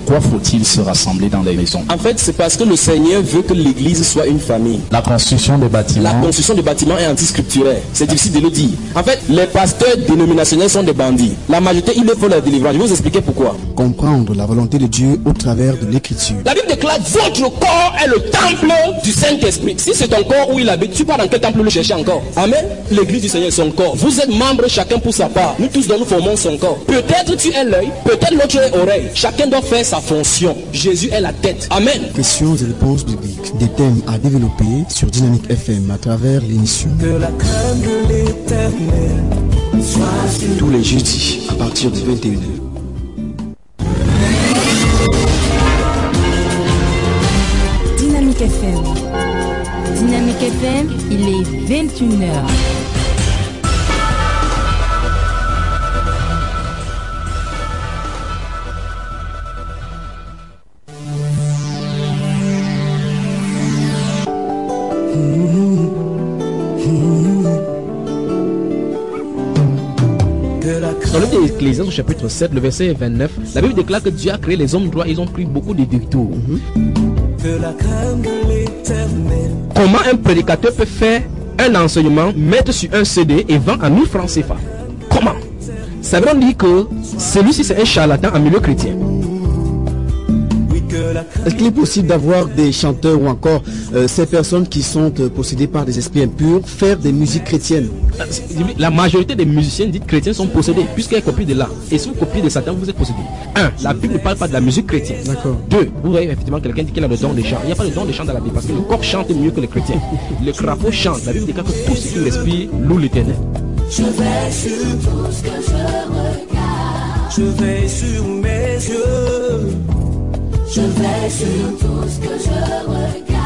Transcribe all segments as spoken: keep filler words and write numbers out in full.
Pourquoi faut-il se rassembler dans des maisons? En fait, c'est parce que le Seigneur veut que l'église soit une famille. La construction des bâtiments. La construction des bâtiments est anti-scripturaire. C'est difficile de le dire. En fait, les pasteurs dénominationnels sont des bandits. La majorité, il faut la délivrance. Je vais vous expliquer pourquoi. Comprendre la volonté de Dieu au travers de l'écriture. La Bible déclare votre corps est le temple du Saint-Esprit. Si c'est ton corps où il habite, tu pars dans quel temple le chercher encore? Amen. L'église du Seigneur est son corps. Vous êtes membres chacun pour sa part. Nous tous, nous formons son corps. Peut-être tu es l'œil, peut-être l'autre est l'oreille. Chacun doit faire sa fonction. Jésus est la tête. Amen. Questions et réponses bibliques. Des thèmes à développer sur Dynamique F M à travers l'émission. Que la crainte de l'Éternel soit sur tous les jeudis à partir de vingt et une heures. Dynamique F M. Dynamique F M, il est vingt et une heures. Dans le livre d'Ecclésiaste au chapitre sept, le verset vingt-neuf, la Bible déclare que Dieu a créé les hommes droits, ils ont pris beaucoup de détours. Comment un prédicateur peut faire un enseignement, mettre sur un C D et vendre à mille francs C F A? Comment? Ça veut dire que celui-ci c'est un charlatan en milieu chrétien. Est-ce qu'il est possible d'avoir des chanteurs ou encore euh, ces personnes qui sont euh, possédées par des esprits impurs faire des musiques chrétiennes? La majorité des musiciens dits chrétiens sont possédés puisqu'ils copient de là. Et si vous copiez de Satan, vous êtes possédés. Un, la Bible ne parle pas de la musique chrétienne. D'accord. Deux, vous voyez effectivement quelqu'un dit qu'il a le don des chants. Il n'y a pas le don des chants dans la Bible parce que le coq chante mieux que les chrétiens. Le crapaud chante. La Bible déclare que tout ce qui respire loue l'Éternel. Je vais sur tout ce que je regarde. Je vais sur mes yeux. Je vais sur tout ce que je regarde.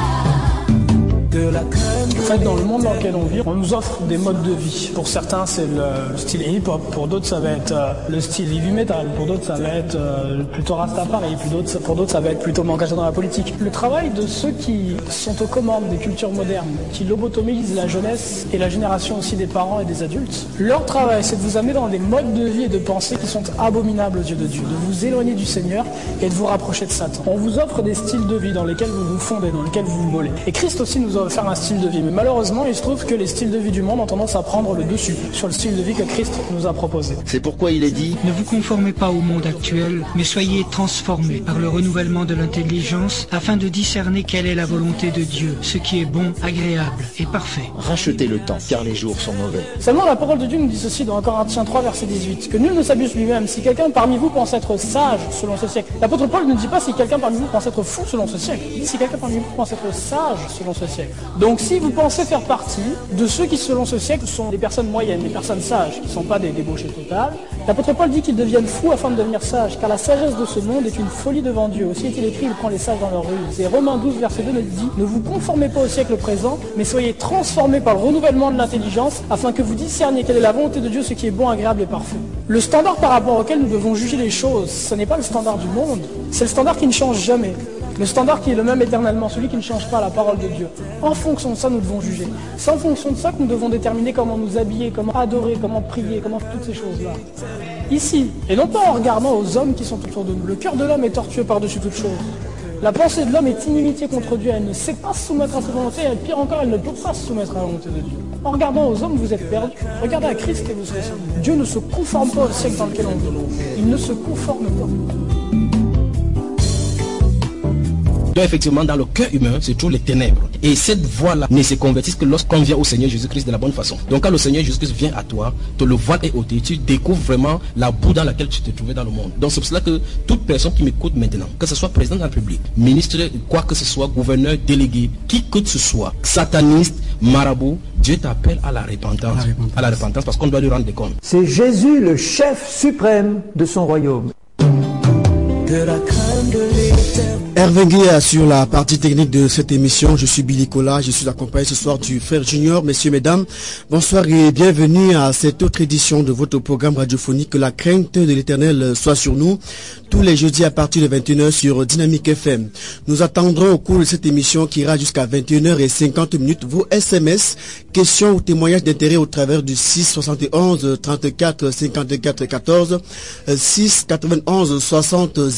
De la crème. En fait, dans le monde dans lequel on vit, on nous offre des modes de vie. Pour certains, c'est le style hip-hop. Pour d'autres, ça va être euh, le style heavy metal. Pour d'autres, ça va être euh, plutôt Rastafari. Pour d'autres, pour d'autres, ça va être plutôt engagé dans la politique. Le travail de ceux qui sont aux commandes des cultures modernes, qui lobotomisent la jeunesse et la génération aussi des parents et des adultes, leur travail, c'est de vous amener dans des modes de vie et de pensée qui sont abominables aux yeux de Dieu, de vous éloigner du Seigneur et de vous rapprocher de Satan. On vous offre des styles de vie dans lesquels vous vous fondez, dans lesquels vous vous mollez. Et Christ aussi nous a offert un style de vie. Mais malheureusement, il se trouve que les styles de vie du monde ont tendance à prendre le dessus sur le style de vie que Christ nous a proposé. C'est pourquoi il est dit: ne vous conformez pas au monde actuel, mais soyez transformés par le renouvellement de l'intelligence afin de discerner quelle est la volonté de Dieu, ce qui est bon, agréable et parfait. Rachetez le temps, car les jours sont mauvais. Seulement la parole de Dieu nous dit ceci dans Corinthiens trois, verset dix-huit, que nul ne s'abuse lui-même. Si quelqu'un parmi vous pense être sage selon ce siècle, l'apôtre Paul ne dit pas si quelqu'un parmi vous pense être fou selon ce siècle, il dit si quelqu'un parmi vous pense être sage selon ce siècle. Donc si vous pensez faire partie de ceux qui selon ce siècle sont des personnes moyennes, des personnes sages, qui ne sont pas des débauchés totales, l'apôtre Paul dit qu'ils deviennent fous afin de devenir sages, car la sagesse de ce monde est une folie devant Dieu. Aussi est-il écrit, il prend les sages dans leur ruse. Et Romains douze, verset deux nous dit, ne vous conformez pas au siècle présent, mais soyez transformés par le renouvellement de l'intelligence, afin que vous discerniez quelle est la volonté de Dieu, ce qui est bon, agréable et parfait. Le standard par rapport auquel nous devons juger les choses, ce n'est pas le standard du monde, c'est le standard qui ne change jamais. Le standard qui est le même éternellement, celui qui ne change pas la parole de Dieu. En fonction de ça, nous devons juger. C'est en fonction de ça que nous devons déterminer comment nous habiller, comment adorer, comment prier, comment toutes ces choses-là. Ici, et non pas en regardant aux hommes qui sont autour de nous. Le cœur de l'homme est tortueux par-dessus toute chose. La pensée de l'homme est inimitié contre Dieu. Elle ne sait pas se soumettre à sa volonté, et pire encore, elle ne peut pas se soumettre à la volonté de Dieu. En regardant aux hommes, vous êtes perdus. Regardez à Christ et vous serez sauvés. Dieu ne se conforme pas au siècle dans lequel on vit. Il ne se conforme pas. Donc effectivement, dans le cœur humain se trouvent les ténèbres. Et cette voie-là ne se convertisse que lorsqu'on vient au Seigneur Jésus-Christ de la bonne façon. Donc quand le Seigneur Jésus-Christ vient à toi, te le voile est ôté, tu découvres vraiment la boue dans laquelle tu te trouvais dans le monde. Donc c'est pour cela que toute personne qui m'écoute maintenant, que ce soit président de la République, ministre, quoi que ce soit, gouverneur, délégué, qui que ce soit, sataniste, marabout, Dieu t'appelle à la repentance. À la repentance, à la repentance parce qu'on doit lui rendre des comptes. C'est Jésus le chef suprême de son royaume. De la crème de l'éternel. Hervé Guy assure la partie technique de cette émission. Je suis Billy Cola, je suis accompagné ce soir du frère Junior. Messieurs, mesdames, bonsoir et bienvenue à cette autre édition de votre programme radiophonique. Que la crainte de l'Éternel soit sur nous tous les jeudis à partir de vingt et une heures sur Dynamique F M. Nous attendrons au cours de cette émission qui ira jusqu'à vingt et une heures cinquante vos S M S, questions ou témoignages d'intérêt au travers du six soixante et onze trente-quatre cinquante-quatre quatorze, six quatre-vingt-onze soixante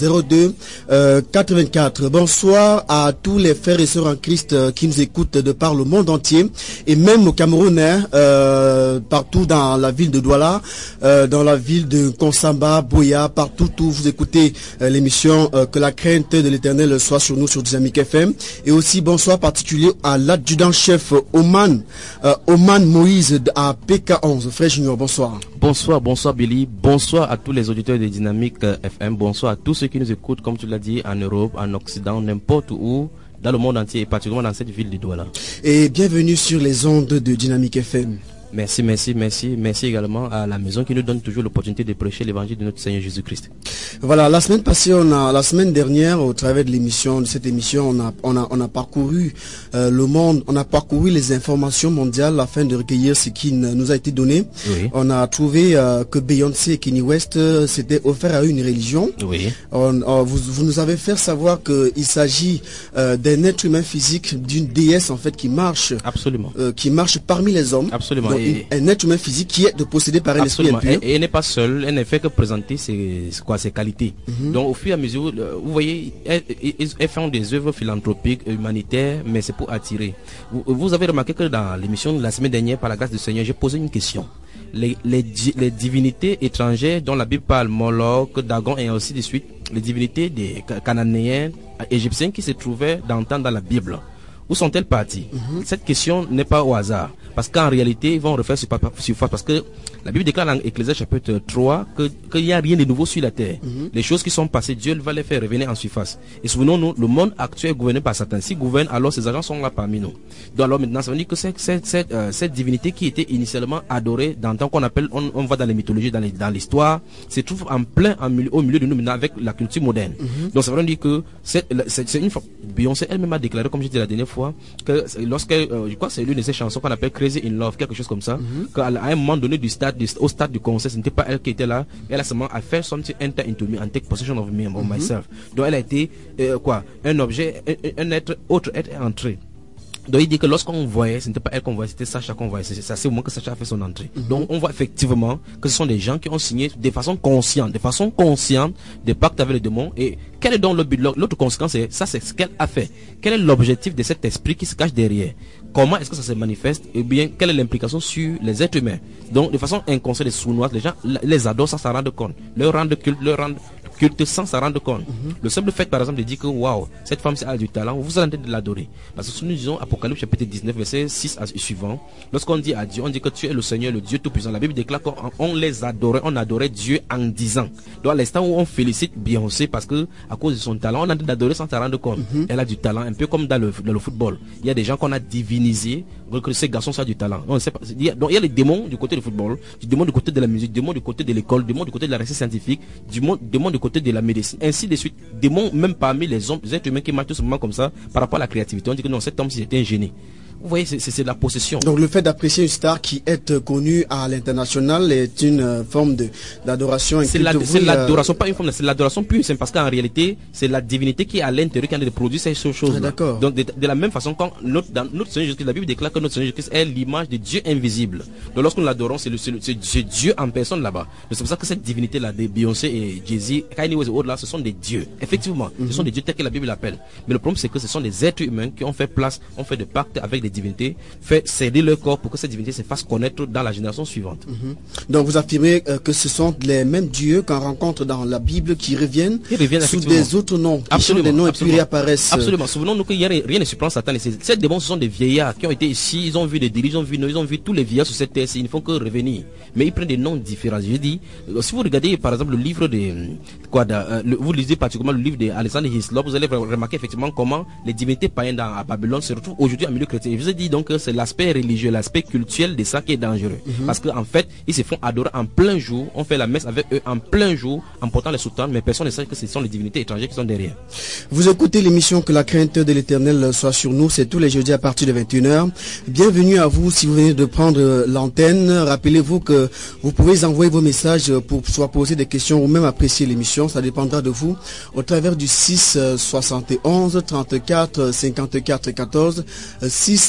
zéro deux quatre-vingt-quatre. Bonsoir à tous les frères et sœurs en Christ euh, qui nous écoutent de par le monde entier et même aux Camerounais euh, partout dans la ville de Douala, euh, dans la ville de Konsamba, Boya, partout où vous écoutez euh, l'émission euh, que la crainte de l'Éternel soit sur nous sur Dynamique F M. Et aussi bonsoir particulier à l'adjudant-chef Oman, euh, Oman Moïse à P K onze. Frère Junior, bonsoir. Bonsoir, bonsoir Billy, bonsoir à tous les auditeurs de Dynamique F M, bonsoir à tous ceux qui nous écoutent, comme tu l'as dit, en Europe, en Occident, n'importe où, dans le monde entier et particulièrement dans cette ville de Douala. Et bienvenue sur les ondes de Dynamique F M. Merci, merci, merci. Merci également à la maison qui nous donne toujours l'opportunité de prêcher l'évangile de notre Seigneur Jésus-Christ. Voilà, la semaine passée, on a, la semaine dernière, au travers de l'émission, de cette émission, on a, on a, on a parcouru euh, le monde, on a parcouru les informations mondiales afin de recueillir ce qui nous a été donné. Oui. On a trouvé euh, que Beyoncé et Kanye West euh, s'étaient offerts à une religion. Oui. On, on, vous, vous nous avez fait savoir qu'il s'agit euh, d'un être humain physique, d'une déesse en fait qui marche. Absolument. Euh, qui marche parmi les hommes. Absolument. Donc, Et... un être humain physique qui est de posséder par un esprit impur. Et, et elle n'est pas seule, elle ne fait que présenter ses, quoi, ses qualités. Mm-hmm. Donc au fur et à mesure, vous voyez, elle, elle, elle fait des œuvres philanthropiques, humanitaires, mais c'est pour attirer. Vous, vous avez remarqué que dans l'émission de la semaine dernière, par la grâce du Seigneur, j'ai posé une question. Les, les, les divinités étrangères dont la Bible parle, Moloch, Dagon et ainsi de suite, les divinités des Cananéens, Égyptiens qui se trouvaient dans le temps dans la Bible, où sont-elles parties? Mm-hmm. Cette question n'est pas au hasard. Parce qu'en réalité, ils vont refaire surface. Parce que la Bible déclare dans Ecclésiaste chapitre trois que, qu'il n'y a rien de nouveau sur la terre. Mm-hmm. Les choses qui sont passées, Dieu va les faire revenir en surface. Et souvenons-nous, le monde actuel est gouverné par Satan. S'il gouverne, alors ses agents sont là parmi nous. Donc alors maintenant, ça veut dire que cette, cette, cette, euh, cette divinité qui était initialement adorée dans le temps qu'on appelle, on, on va dans les mythologies, dans, les, dans l'histoire, se trouve en plein en milieu, au milieu de nous maintenant avec la culture moderne. Mm-hmm. Donc ça veut dire que c'est, c'est, c'est une fois, Beyoncé elle-même a déclaré, comme j'ai dit la dernière fois, que lorsque, euh, je crois que c'est l'une de ces chansons qu'on appelle Crazy in Love, quelque chose comme ça, mm-hmm. qu'à un moment donné du stade, du, au stade du concert, ce n'était pas elle qui était là, elle a seulement à faire something enter into me and take possession of me, of mm-hmm. myself. Donc elle a été, euh, quoi, un objet, un, un être, autre être entré. Donc il dit que lorsqu'on voyait, ce n'était pas elle qu'on voyait, c'était Sacha qu'on voyait. C'est assez au moment que Sacha a fait son entrée. Mm-hmm. Donc on voit effectivement que ce sont des gens qui ont signé de façon consciente, de façon consciente des pactes avec les démons. Et quel est donc le but? L'autre conséquence, c'est ça, c'est ce qu'elle a fait. Quel est l'objectif de cet esprit qui se cache derrière? Comment est-ce que ça se manifeste? Et bien, quelle est l'implication sur les êtres humains? Donc de façon inconsciente et sournoise, les gens les adorent sans s'en rendre compte. Leur rendre culte, leur rendre culte sans s'en rendre compte. Mm-hmm. Le simple fait, par exemple, de dire que waouh, cette femme a du talent, vous êtes en train de l'adorer. Parce que si nous disons Apocalypse chapitre dix-neuf, verset six à suivant, lorsqu'on dit à Dieu, on dit que tu es le Seigneur, le Dieu Tout-Puissant. La Bible déclare qu'on on les adorait, on adorait Dieu en disant. Donc à l'instant où on félicite Beyoncé parce que à cause de son talent, on est en train d'adorer sans s'en rendre compte. Mm-hmm. Elle a du talent, un peu comme dans le, dans le football. Il y a des gens qu'on a divinisés, que ces garçons ça a du talent. On sait pas, il y a, donc il y a les démons du côté du football, du démon du côté de la musique, du démon du côté de l'école, du démon du côté de la recherche scientifique, du démon du côté de la médecine, ainsi de suite. Démons même parmi les hommes, les êtres humains qui marchent tout simplement comme ça par rapport à la créativité. On dit que non, cet homme c'était un génie. Vous voyez, c'est, c'est, c'est de la possession. Donc le fait d'apprécier une star qui est connue à l'international est une euh, forme de, d'adoration. C'est, la, c'est l'adoration, euh... pas une forme, c'est l'adoration pure, c'est parce qu'en réalité, c'est la divinité qui est à l'intérieur qui a produit ces choses. Ah, d'accord. Donc de, de la même façon, quand notre, dans notre Seigneur Jésus-Christ, la Bible déclare que notre Seigneur Jésus-Christ est l'image de Dieu invisible. Donc lorsque nous l'adorons, c'est, le, c'est, le, c'est, c'est Dieu en personne là-bas. Donc c'est pour ça que cette divinité-là, de Beyoncé et Jay-Z, Kanye West et autres là, ce sont des dieux. Effectivement, mm-hmm. ce sont des dieux tels que la Bible l'appelle. Mais le problème, c'est que ce sont des êtres humains qui ont fait place, ont fait des pactes avec des divinités, fait céder leur corps pour que cette divinité se fasse connaître dans la génération suivante. Mm-hmm. Donc vous affirmez euh, que ce sont les mêmes dieux qu'on rencontre dans la Bible qui reviennent, qui reviennent sous des autres noms, qui sont des noms et puis réapparaissent. Absolument. Souvenons-nous que rien ne surprend Satan. Ces démons, ce sont des vieillards qui ont été ici, ils ont vu des dirigeants, ils ont vu, ils ont vu tous les vieillards sur cette terre, ils ne font que revenir. Mais ils prennent des noms différents. Je dis, si vous regardez par exemple le livre de, quoi, de, euh, le, vous lisez particulièrement le livre d'Alexandre Hislop, vous allez remarquer effectivement comment les divinités païennes dans, à Babylone se retrouvent aujourd'hui en milieu chrétien. Je vous ai dit donc que c'est l'aspect religieux, l'aspect culturel de ça qui est dangereux. Mm-hmm. Parce qu'en fait, ils se font adorer en plein jour, on fait la messe avec eux en plein jour, en portant les soutanes, mais personne ne sait que ce sont les divinités étrangères qui sont derrière. Vous écoutez l'émission Que la crainte de l'Éternel soit sur nous, c'est tous les jeudis à partir de vingt et une heures. Bienvenue à vous si vous venez de prendre l'antenne. Rappelez-vous que vous pouvez envoyer vos messages pour soit poser des questions ou même apprécier l'émission, ça dépendra de vous, au travers du six soixante et onze trente-quatre cinquante-quatre quatorze, six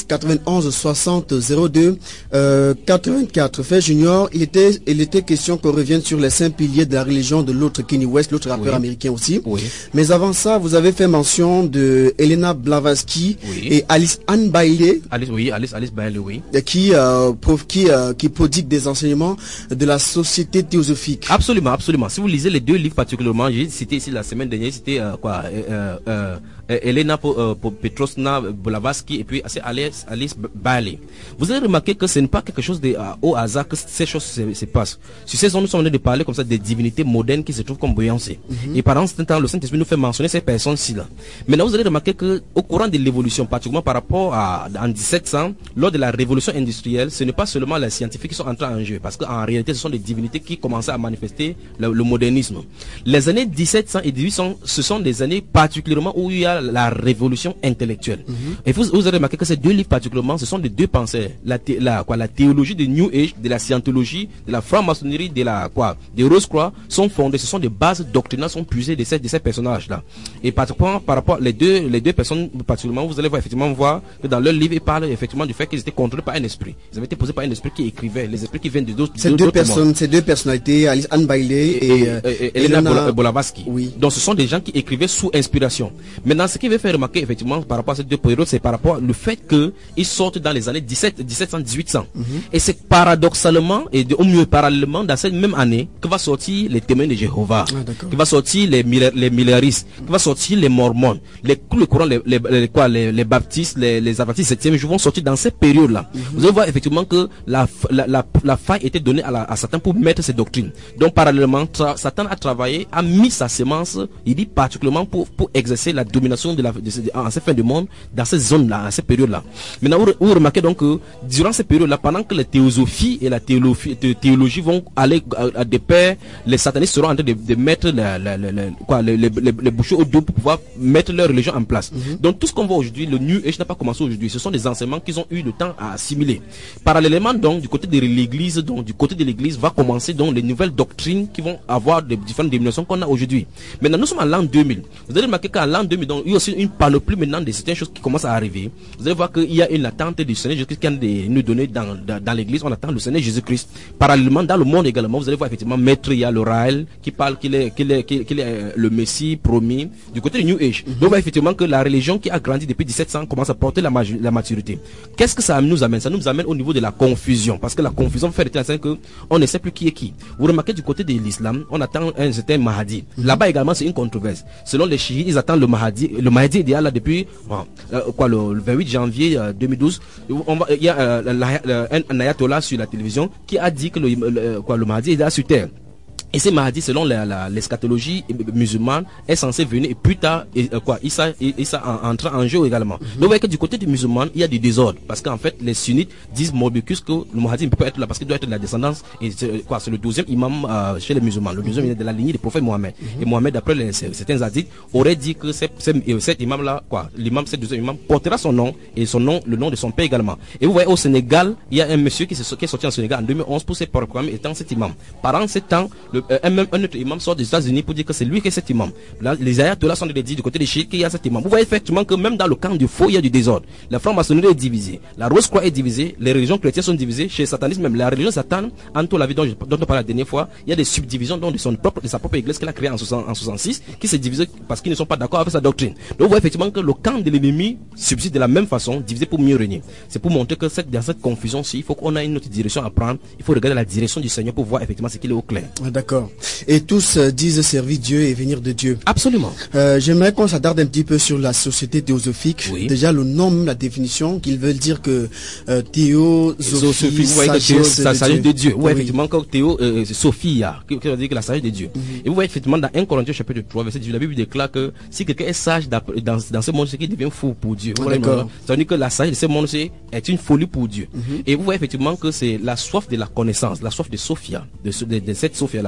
dix quatre-vingt-onze soixante zéro deux euh, quatre-vingt-quatre. Frère Junior, il était, il était question qu'on revienne sur les cinq piliers de la religion de l'autre Kanye West, l'autre rappeur oui. américain aussi. Oui. Mais avant ça, vous avez fait mention de Elena Blavatsky oui. et Alice Ann Bailey. Alice, oui, Alice, Alice Bailey, oui. Qui, euh, qui, euh, qui prodigue des enseignements de la société théosophique. Absolument, absolument. Si vous lisez les deux livres particulièrement, j'ai cité ici la semaine dernière, c'était euh, quoi, euh, euh, euh, Elena euh, Petrovna Blavatsky et puis c'est Alice, Alice Bailey. Vous avez remarqué que ce n'est pas quelque chose de, euh, au hasard que ces choses se, se passent. Sur ces zones, nous sommes en train de parler comme ça des divinités modernes qui se trouvent comme Beyoncé. Mm-hmm. Et pendant ce temps, le Saint-Esprit nous fait mentionner ces personnes-ci là. Maintenant, vous allez remarquer que au courant de l'évolution, particulièrement par rapport à en dix-sept cents, lors de la révolution industrielle, ce n'est pas seulement les scientifiques qui sont entrés en jeu, parce qu'en réalité, ce sont des divinités qui commençaient à manifester le, le modernisme. Les années dix-sept cents et dix-huit cents, ce sont des années particulièrement où il y a la révolution intellectuelle. Mm-hmm. Et vous, vous avez remarqué que ces deux livres particulièrement, ce sont des deux penseurs. La, thé, la, quoi, la théologie de New Age, de la scientologie, de la franc-maçonnerie, de la quoi, des Rose-Croix sont fondées. Ce sont des bases doctrinales, sont puisées de ces, de ces personnages-là. Et particulièrement par rapport les deux, les deux personnes particulièrement, vous allez voir, effectivement voir que dans leur livre, ils parlent effectivement du fait qu'ils étaient contrôlés par un esprit. Ils avaient été posés par un esprit qui écrivait, les esprits qui viennent de d'autres. Ces deux personnes, ces deux personnalités, Alice Ann Bailey et, et, euh, et, et Elena, Elena Blavatsky. Oui. Donc ce sont des gens qui écrivaient sous inspiration. Maintenant, ce qui veut faire remarquer effectivement par rapport à ces deux périodes, c'est par rapport au fait qu'ils sortent dans les années dix-sept, dix-sept cents, dix-huit cents. Mm-hmm. Et c'est paradoxalement et de, au mieux parallèlement dans cette même année que va sortir les témoins de Jéhovah, ah, que va sortir les les Milleristes, que va sortir les Mormons, les tous les courants, les les, les, quoi, les, les baptistes, les, les adventistes septième jour vont sortir dans cette période-là. Mm-hmm. Vous allez voir effectivement que la la, la, la faille était donnée à, la, à Satan pour mettre ces doctrines. Donc parallèlement, Satan a travaillé, a mis sa sémence, il dit particulièrement pour, pour exercer la domination de la, de, de, en cette fin du monde, dans ces zones-là, à cette période-là. Maintenant, vous, vous remarquez donc que durant cette période-là, pendant que la théosophie et la théologie, théologie vont aller à, à des pairs, les satanistes seront en train de, de mettre la, la, la, la, quoi, les, les, les, les bouchées au dos pour pouvoir mettre leur religion en place. Mm-hmm. Donc tout ce qu'on voit aujourd'hui, le New Age n'a pas commencé aujourd'hui. Ce sont des enseignements qu'ils ont eu le temps à assimiler. Parallèlement, donc, du côté de l'église, donc, du côté de l'église va commencer donc les nouvelles doctrines qui vont avoir des différentes dénominations qu'on a aujourd'hui. Maintenant, nous sommes en l'an deux mille. Vous allez remarquer qu'en l'an deux mille, donc, il y a aussi une panoplie maintenant de certaines choses qui commencent à arriver. Vous allez voir qu'il y a une attente du Seigneur Jésus-Christ qui est nous donner dans, dans, dans l'église. On attend le Seigneur Jésus-Christ. Parallèlement, dans le monde également, vous allez voir effectivement, Maître, il y a le Raël qui parle qu'il est, qu'il est, qu'il est euh, le Messie promis du côté du New Age. Mm-hmm. Donc, on voit effectivement que la religion qui a grandi depuis dix-sept cents commence à porter la, la maturité. Qu'est-ce que ça nous amène? Ça nous amène au niveau de la confusion. Parce que la confusion fait de que on ne sait plus qui est qui. Vous remarquez du côté de l'islam, on attend un certain Mahdi. Mm-hmm. Là-bas également, c'est une controverse. Selon les chiites, ils attendent le Mahdi. Le Mahdi est là depuis bon, euh, quoi, le, le vingt-huit janvier euh, deux mille douze. On va, il y a euh, la, la, un ayatollah sur la télévision qui a dit que le, le, quoi, le Mahdi est là sur terre. Et ce Mahdi, selon la, la, l'eschatologie musulmane, est censé venir et plus tard, et, euh, quoi, Issa, Issa en, entre en jeu également. Mm-hmm. Donc, vous voyez que du côté du musulman, il y a des désordres. Parce qu'en fait, les sunnites disent Morbicus que le Mahdi ne peut pas être là parce qu'il doit être de la descendance. Et c'est, quoi, c'est le douzième imam euh, chez les musulmans. Le douzième est de la lignée du prophète Mohammed. Mm-hmm. Et Mohammed, d'après les, certains hadiths, aurait dit que c'est, c'est, cet imam-là, quoi, l'imam, cet douzième imam, portera son nom et son nom, le nom de son père également. Et vous voyez, au Sénégal, il y a un monsieur qui, se, qui est sorti en Sénégal en deux mille onze pour se proclamer étant cet imam. Pendant ce temps, le, euh, un, un autre imam sort des États-Unis pour dire que c'est lui qui est cet imam. Là, les ayatollahs sont dit du côté des chiites qu'il y a cet imam. Vous voyez effectivement que même dans le camp du faux, il y a du désordre. La franc-maçonnerie est divisée, la Rose-Croix est divisée, les religions chrétiennes sont divisées, chez le satanisme même, la religion Satan, Anto la vie dont, dont on parlait la dernière fois, il y a des subdivisions dont de, son propre, de sa propre église qu'elle a créée en, en soixante-six, qui s'est divisée parce qu'ils ne sont pas d'accord avec sa doctrine. Donc vous voyez effectivement que le camp de l'ennemi subsiste de la même façon, divisé pour mieux régner. C'est pour montrer que cette, dans cette confusion-ci, il faut qu'on ait une autre direction à prendre, il faut regarder la direction du Seigneur pour voir effectivement ce qu'il est au clair. D'accord. Et tous euh, disent servir Dieu et venir de Dieu. Absolument. Euh, j'aimerais qu'on s'attarde un petit peu sur la société théosophique. Oui. Déjà le nom, même la définition, qu'ils veulent dire que euh, théosophie, vous voyez que Théo, ça s'agit de Dieu. Oui, oui, effectivement, comme Théo, euh, c'est Sophia, qui veut dire que la sagesse de Dieu. Mm-hmm. Et vous voyez effectivement dans un Corinthiens chapitre trois, verset dix-huit, la Bible déclare que si quelqu'un est sage dans, dans ce monde, c'est qu'il devient fou pour Dieu. Oh, d'accord. Ça veut dire que la sagesse de ce monde est une folie pour Dieu. Mm-hmm. Et vous voyez effectivement que c'est la soif de la connaissance, la soif de Sophia, de, de, de cette Sophia-là.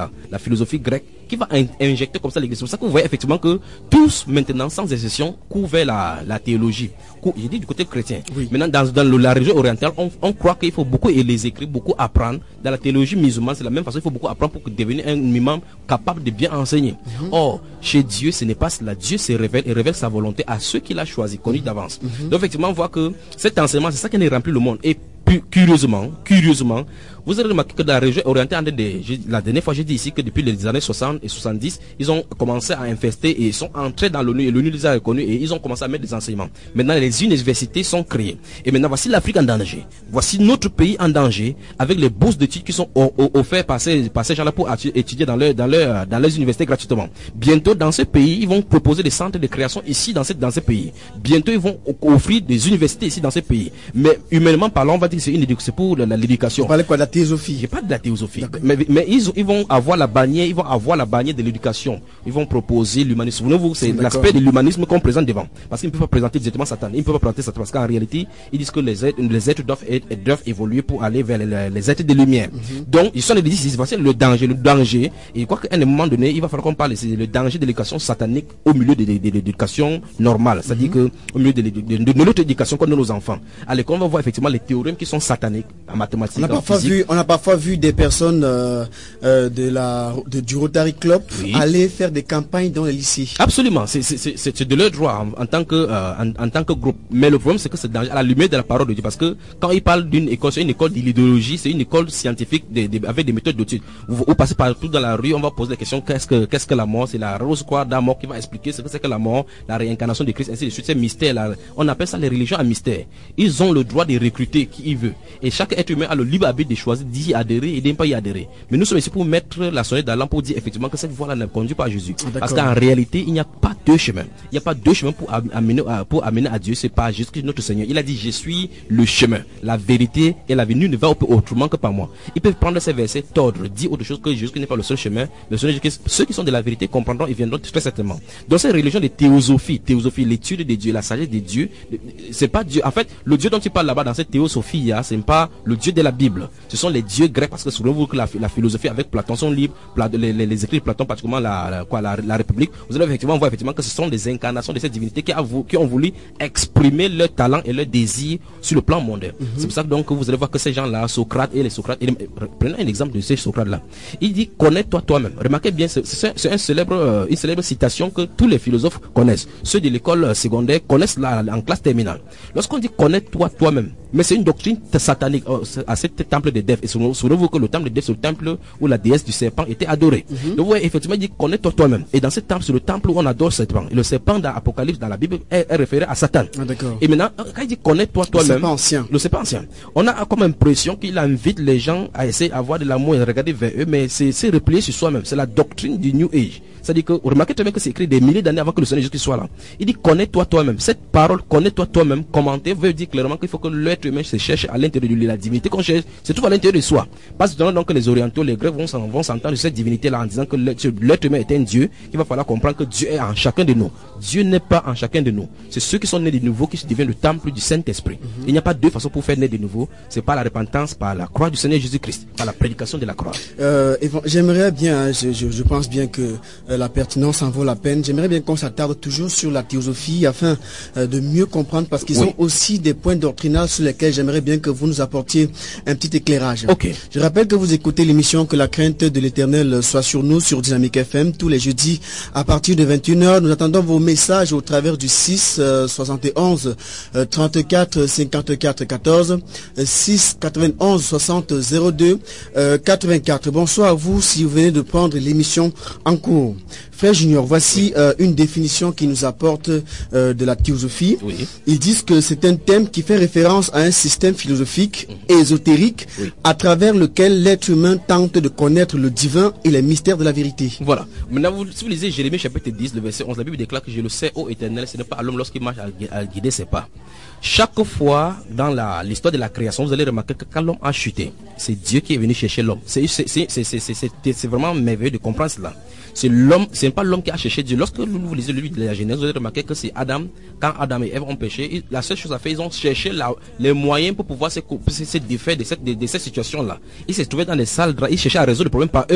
la, la philosophie grecque qui va in- injecter comme ça l'église. C'est pour ça que vous voyez effectivement que tous maintenant sans exception couvrent la, la théologie. J'ai dit du côté chrétien. Oui. Maintenant dans, dans le, la région orientale, on, on croit qu'il faut beaucoup les écrire, beaucoup apprendre. Dans la théologie musulmane, c'est la même façon. Il faut beaucoup apprendre pour devenir un imam capable de bien enseigner. Mm-hmm. Or, chez Dieu, ce n'est pas cela. Dieu se révèle et révèle sa volonté à ceux qu'il a choisis, connus mm-hmm. d'avance. Mm-hmm. Donc effectivement, on voit que cet enseignement, c'est ça qui remplit le monde. Et curieusement, curieusement, vous avez remarqué que dans la région orientale, la dernière fois j'ai dit ici que depuis les années soixante et soixante-dix, ils ont commencé à infester et ils sont entrés dans l'ONU et l'ONU les a reconnus et ils ont commencé à mettre des enseignements. Maintenant les universités sont créées et maintenant voici l'Afrique en danger. Voici notre pays en danger avec les bourses d'études qui sont offertes par ces, par ces gens-là pour étudier dans leur, dans leur, dans leurs universités gratuitement. Bientôt dans ce pays, ils vont proposer des centres de création ici dans ce, dans ce pays. Bientôt ils vont offrir des universités ici dans ce pays. Mais humainement parlant, on va dire que c'est une éducation, c'est pour l'éducation. Vous parlez quoi de la théosophie? J'ai pas de la théosophie. Mais, mais ils, ils vont avoir la bannière, ils vont avoir la bannière de l'éducation. Ils vont proposer l'humanisme. Souvenez-vous, c'est l'aspect de l'humanisme qu'on présente devant. Parce qu'ils ne peuvent pas présenter directement Satan. Ils ne peuvent pas présenter Satan parce qu'en réalité, ils disent que les êtres, les êtres doivent, être, doivent évoluer pour aller vers les, les êtres de lumière. Mm-hmm. Donc, ils sont les disent, voici le danger, le danger. Et je crois qu'à un moment donné, il va falloir qu'on parle, c'est le danger de l'éducation satanique au milieu de, de, de, de l'éducation normale. C'est-à-dire mm-hmm. que, au milieu de, de, de, de, de notre éducation qu'on donne aux enfants. À l'école, on va voir effectivement les théorèmes qui sont sataniques en mathématiques. On a parfois vu, on a parfois vu des personnes euh, euh, de la, de, du Rotary Club oui. aller faire des campagnes dans les lycées. Absolument, c'est, c'est, c'est, c'est de leur droit en, en tant que, euh, en, en tant que groupe. Mais le problème c'est que c'est dans, à la lumière de la parole de Dieu, parce que quand il parle d'une école, c'est une école de l'idéologie, c'est une école scientifique de, de, avec des méthodes d'études. Vous, vous passez partout dans la rue, on va poser la question qu'est-ce que, qu'est-ce que la mort? C'est la rose croix d'un mort qui va expliquer ce que c'est que la mort, la réincarnation de Christ, ainsi de suite. C'est mystère. Là. On appelle ça les religions à mystère. Ils ont le droit de recruter qui ils veulent. Et chaque être humain a le libre arbitre de choisir d'y adhérer et de ne pas y adhérer. Mais nous sommes ici pour mettre la sonnette d'alarme pour dire effectivement que cette voie-là ne conduit pas à Jésus. Ah, parce qu'en réalité, il n'y a pas deux chemins. Il n'y a pas deux chemins pour amener, pour amener à Dieu. C'est pas Jésus-Christ notre Seigneur. Il a dit, je suis le chemin, la vérité et la vie. Nul ne va autrement que par moi. Ils peuvent prendre ces versets, tordre, dire autre chose que Jésus n'est pas le seul chemin. Le Seigneur Jésus-Christ, ceux qui sont de la vérité comprendront et viendront très certainement. Dans cette religion de théosophie, théosophie, l'étude de Dieu, la sagesse de Dieu, c'est pas Dieu. En fait, le Dieu dont il parle là-bas dans cette théosophie, c'est pas le Dieu de la Bible. Ce sont les dieux grecs, parce que souvenez-vous que la, la philosophie avec Platon sont libres, les, les, les écrits de Platon, particulièrement la, la, quoi, la, la République, vous allez effectivement voir effectivement que ce sont des incarnations de cette divinité qui, a, qui ont voulu exprimer leur talent et leur désir sur le plan mondain. Mm-hmm. C'est pour ça que donc vous allez voir que ces gens-là, Socrate et les Socrates, et les, prenons un exemple de ces Socrates-là. Il dit, connais-toi toi-même. Remarquez bien, c'est, c'est, c'est un célèbre, euh, une célèbre citation que tous les philosophes connaissent. Ceux de l'école secondaire connaissent là, en classe terminale. Lorsqu'on dit connais-toi toi-même, mais c'est une doctrine satanique euh, à ce temple de Dève. Et souvenez-vous que le temple de Dève, c'est le temple où la déesse du serpent était adorée. Mm-hmm. Donc, ouais, effectivement, il dit connais-toi toi-même. Et dans ce temple, c'est le temple où on adore le serpent. Et le serpent dans l'Apocalypse, dans la Bible, est, est référé à Satan. Ah, d'accord. Et maintenant, quand il dit connais-toi toi-même, le serpent ancien. Le serpent ancien. On a comme impression qu'il invite les gens à essayer d'avoir de l'amour et de regarder vers eux, mais c'est, c'est replié sur soi-même. C'est la doctrine du New Age. C'est-à-dire que, remarquez très bien que c'est écrit des milliers d'années avant que le Seigneur Jésus soit là. Il dit connais-toi toi-même. Cette parole, connais-toi toi-même, commenter, veut dire clairement qu'il faut que l'être humain se cherche à l'intérieur de lui. La divinité qu'on cherche, c'est tout à l'intérieur de soi. Parce que donc que les orientaux, les grecs vont, vont s'entendre sur cette divinité-là en disant que l'être humain est un Dieu, qu'il va falloir comprendre que Dieu est en chacun de nous. Dieu n'est pas en chacun de nous. C'est ceux qui sont nés de nouveau qui deviennent le temple du Saint-Esprit. Mm-hmm. Il n'y a pas deux façons pour faire naître de nouveau. C'est par la repentance, par la croix du Seigneur Jésus-Christ, par la prédication de la croix. Euh, J'aimerais bien, je, je, je pense bien que euh, la pertinence en vaut la peine. J'aimerais bien qu'on s'attarde toujours sur la théosophie afin euh, de mieux comprendre, parce qu'ils oui. ont aussi des points doctrinaux sur lesquels j'aimerais bien que vous nous apportiez un petit éclairage. Okay. Je rappelle que vous écoutez l'émission Que la crainte de l'Éternel soit sur nous sur Dynamique F M tous les jeudis à partir de vingt et une heures. Nous attendons vos messages au travers du six soixante et onze trente-quatre cinquante-quatre quatorze six quatre-vingt-onze soixante zéro deux quatre-vingt-quatre. Bonsoir à vous si vous venez de prendre l'émission en cours. Frère Junior, voici euh, une définition qui nous apporte euh, de la théosophie. Oui. Ils disent que c'est un thème qui fait référence à un système philosophique mmh. ésotérique oui. à travers lequel l'être humain tente de connaître le divin et les mystères de la vérité. Voilà. Maintenant, vous, si vous lisez Jérémie chapitre dix, le verset onze, la Bible déclare que je le sais, ô Éternel, ce n'est pas à l'homme lorsqu'il marche à, à guider ses pas. Chaque fois dans la, l'histoire de la création, vous allez remarquer que quand l'homme a chuté, c'est Dieu qui est venu chercher l'homme. C'est, c'est, c'est, c'est, c'est, c'est, c'est vraiment merveilleux de comprendre cela. C'est l'homme, c'est pas l'homme qui a cherché Dieu. Lorsque vous lisez le livre de la Genèse, vous allez remarquer que c'est Adam, quand Adam et Ève ont péché, la seule chose à faire, ils ont cherché la, les moyens pour pouvoir se, se, se défaire de cette, de, de cette situation-là. Ils se trouvaient dans des salles, ils cherchaient à résoudre le problème par eux-mêmes.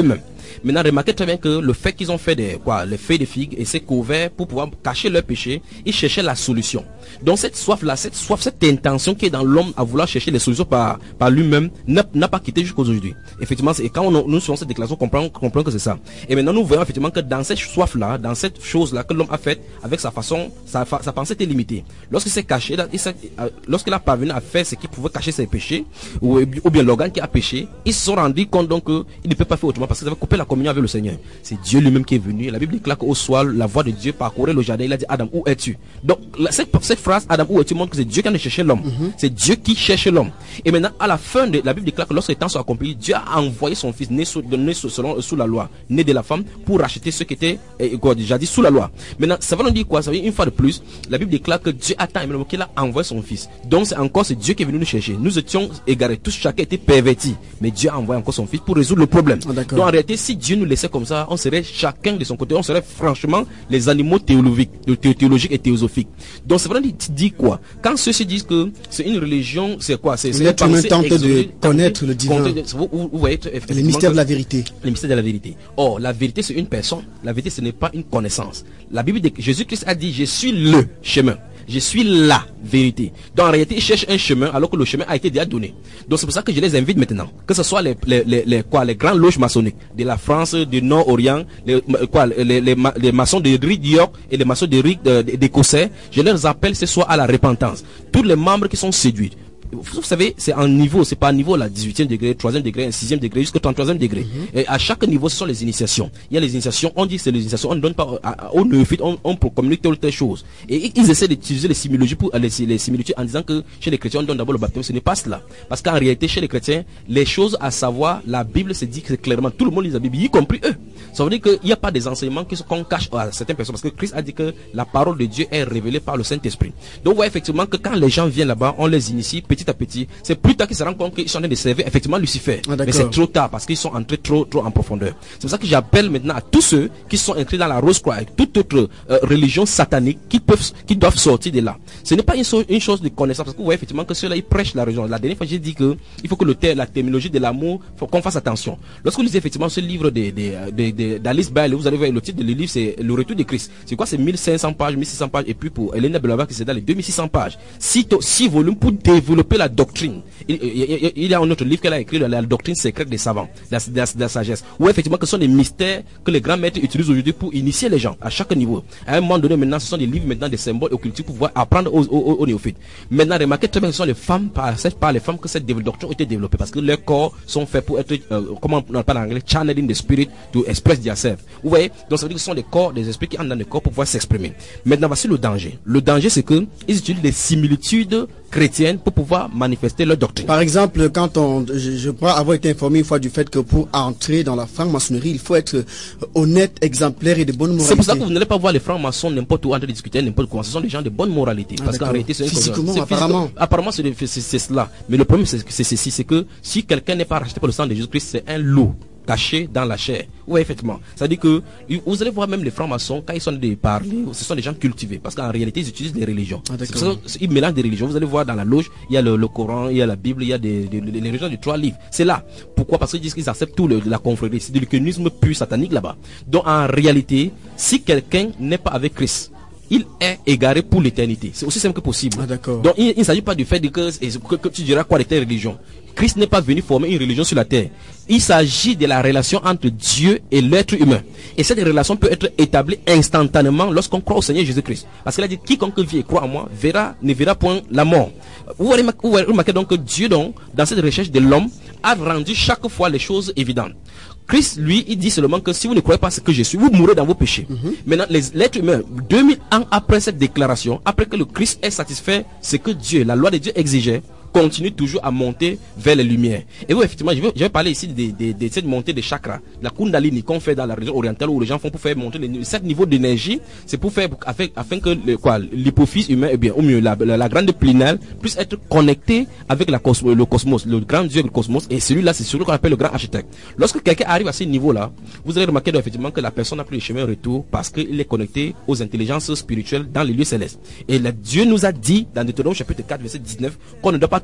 Maintenant, remarquez très bien que le fait qu'ils ont fait des, quoi, les feuilles de figues et c'est couvert pour pouvoir cacher leur péché, ils cherchaient la solution. Donc cette soif-là, cette soif, cette intention qui est dans l'homme à vouloir chercher les solutions par, par lui-même n'a, n'a pas quitté jusqu'aujourd'hui. Effectivement, et quand on, nous faisons cette déclaration, on comprend, on comprend que c'est ça. Et maintenant, nous voyons effectivement que dans cette soif-là, dans cette chose-là que l'homme a faite, avec sa façon, sa, sa pensée était limitée. Lorsqu'il s'est caché, lorsqu'il a parvenu à faire ce qui pouvait cacher ses péchés, ou, ou bien l'organe qui a péché, ils se sont rendus compte donc qu'il ne peut pas faire autrement parce qu'ils avaient coupé la communion avec le Seigneur. C'est Dieu lui-même qui est venu. La Bible déclare qu'au soir, la voix de Dieu parcourait le jardin. Il a dit, Adam, où es-tu? Donc, cette, cette phrase, Adam, où es-tu, montre que c'est Dieu qui a cherché l'homme. Mm-hmm. C'est Dieu qui cherche l'homme. Et maintenant, à la fin de la Bible déclare que lorsque les temps sont accomplis, Dieu a envoyé son fils, né sous, né sous, selon, sous la loi, né de la femme, pour racheter ceux qui étaient, eh, quoi, déjà dit, sous la loi. Maintenant, ça veut nous dire quoi? Ça veut dire, une fois de plus, la Bible déclare que Dieu a tant aimé l'homme qu'il a envoyé son fils. Donc, c'est encore, c'est Dieu qui est venu nous chercher. Nous étions égarés, tous, chacun était perverti. Mais Dieu a envoyé encore son fils pour résoudre le problème. Ah, donc, en réalité, si Dieu nous laissait comme ça, on serait chacun de son côté, on serait franchement les animaux théologiques, théologiques et théosophiques. Donc, c'est vrai, il dit quoi? Quand ceux-ci disent que c'est une religion, c'est quoi? C'est l'être humain tente de connaître le divin. Vous, vous, vous voyez, les mystères de la vérité. Les mystères de la vérité. Or, la vérité, c'est une personne. La vérité, ce n'est pas une connaissance. La Bible de Jésus-Christ a dit, je suis le chemin. Je suis la vérité. Donc en réalité, ils cherchent un chemin alors que le chemin a été déjà donné. Donc c'est pour ça que je les invite maintenant. Que ce soit les, les, les, les, quoi, les grandes loges maçonniques de la France, du Nord-Orient, les, quoi, les, les, les, les maçons de Rick York et les maçons de Rick d'Écossais, je leur appelle ce soir à la repentance. Tous les membres qui sont séduits. Vous savez, c'est en niveau, c'est pas un niveau là, dix-huitième degré, troisième degré, un sixième degré, jusqu'au trente-troisième degré. Mm-hmm. Et à chaque niveau, ce sont les initiations. Il y a les initiations, on dit que c'est les initiations, on ne donne pas aux néophytes, on, on communique telle ou telle chose. Et ils essaient d'utiliser les similitudes pour les, les similitudes en disant que chez les chrétiens, on donne d'abord le baptême. Ce n'est pas cela. Parce qu'en réalité, chez les chrétiens, les choses à savoir, la Bible se dit que clairement, tout le monde lit la Bible, y compris eux. Ça veut dire qu'il n'y a pas des enseignements qu'on cache à certaines personnes. Parce que Christ a dit que la parole de Dieu est révélée par le Saint-Esprit. Donc, vous voyez effectivement que quand les gens viennent là-bas, on les initie petit à petit. C'est plus tard qu'ils se rendent compte qu'ils sont en train de servir effectivement Lucifer. Ah, mais c'est trop tard parce qu'ils sont entrés trop trop en profondeur. C'est pour ça que j'appelle maintenant à tous ceux qui sont inscrits dans la Rose Croix et toute autre euh, religion satanique qui peuvent, qui doivent sortir de là. Ce n'est pas une, so une chose de connaissance parce que vous voyez effectivement que ceux-là ils prêchent la religion. La dernière fois j'ai dit que il faut que le terme, la terminologie de l'amour, faut qu'on fasse attention. Lorsque vous lisez effectivement ce livre de, de, de, de, d'Alice Bailey, vous allez voir le titre du livre c'est Le Retour de Christ. C'est quoi? C'est mille cinq cents pages, mille six cents pages et puis pour Elena Blavatsky c'est dans les deux mille six cents pages. Six, six volumes pour développer la doctrine. Il, il, il y a un autre livre qu'elle a écrit, la doctrine secrète des savants, de la, de la, de la sagesse, où effectivement que ce sont des mystères que les grands maîtres utilisent aujourd'hui pour initier les gens à chaque niveau. À un moment donné, maintenant, ce sont des livres maintenant des symboles occultiques pour pouvoir apprendre aux, aux, aux néophytes. Maintenant, remarquez très bien que ce sont les femmes, par, par les femmes que cette doctrine a été développée, parce que leurs corps sont faits pour être, euh, comment on parle en anglais, channeling the spirit to express themselves. Vous voyez? Donc ça veut dire que ce sont des corps, des esprits qui entrent dans le corps pour pouvoir s'exprimer. Maintenant, voici le danger. Le danger, c'est que ils utilisent des similitudes chrétiennes pour pouvoir manifester leur doctrine. Par exemple, quand on, je, je crois avoir été informé une fois du fait que pour entrer dans la franc-maçonnerie, il faut être honnête, exemplaire et de bonne moralité. C'est pour ça que vous n'allez pas voir les francs-maçons n'importe où en train de discuter n'importe quoi. Ce sont des gens de bonne moralité. Ah, parce qu'en réalité, c'est physiquement, apparemment. Physiquement, apparemment, c'est cela. Mais le problème, c'est ceci, c'est que si quelqu'un n'est pas racheté par le sang de Jésus-Christ, c'est un loup caché dans la chair. Oui, effectivement. C'est-à-dire que vous allez voir même les francs-maçons, quand ils sont de parler, ce sont des gens cultivés. Parce qu'en réalité, ils utilisent des religions. Ah, ils mélangent des religions. Vous allez voir dans la loge, il y a le, le Coran, il y a la Bible, il y a des, des, des, des religions de trois livres. C'est là. Pourquoi? Parce qu'ils disent qu'ils acceptent tout le, la confrérie. C'est du communisme pur satanique là-bas. Donc en réalité, si quelqu'un n'est pas avec Christ, il est égaré pour l'éternité. C'est aussi simple que possible. Ah, donc il ne s'agit pas du fait de que, que, que tu diras quoi de telle religion. Christ n'est pas venu former une religion sur la terre. Il s'agit de la relation entre Dieu et l'être humain. Et cette relation peut être établie instantanément lorsqu'on croit au Seigneur Jésus-Christ. Parce qu'il a dit, quiconque vit et croit en moi, verra, ne verra point la mort. Vous remarquez donc que Dieu, donc, dans cette recherche de l'homme, a rendu chaque fois les choses évidentes. Christ, lui, il dit seulement que si vous ne croyez pas ce que je suis, vous mourrez dans vos péchés. Mm-hmm. Maintenant, l'être humain, deux mille ans après cette déclaration, après que le Christ ait satisfait ce que Dieu, la loi de Dieu exigeait, continue toujours à monter vers les lumières. Et vous, effectivement, je vais, je vais parler ici de, de, de cette montée des chakras, la Kundalini qu'on fait dans la région orientale où les gens font pour faire monter les, cet niveau d'énergie, c'est pour faire afin, afin que le, quoi, l'hypophyse humain, eh bien, au mieux, la, la, la grande plinelle puisse être connectée avec la cosmos, le cosmos, le grand Dieu du cosmos, et celui-là, c'est celui qu'on appelle le grand architecte. Lorsque quelqu'un arrive à ce niveau-là, vous allez remarquer effectivement que la personne a pris le chemin retour parce qu'il est connecté aux intelligences spirituelles dans les lieux célestes. Et là, Dieu nous a dit, dans Deutéronome chapitre quatre, verset dix-neuf, qu'on ne doit pas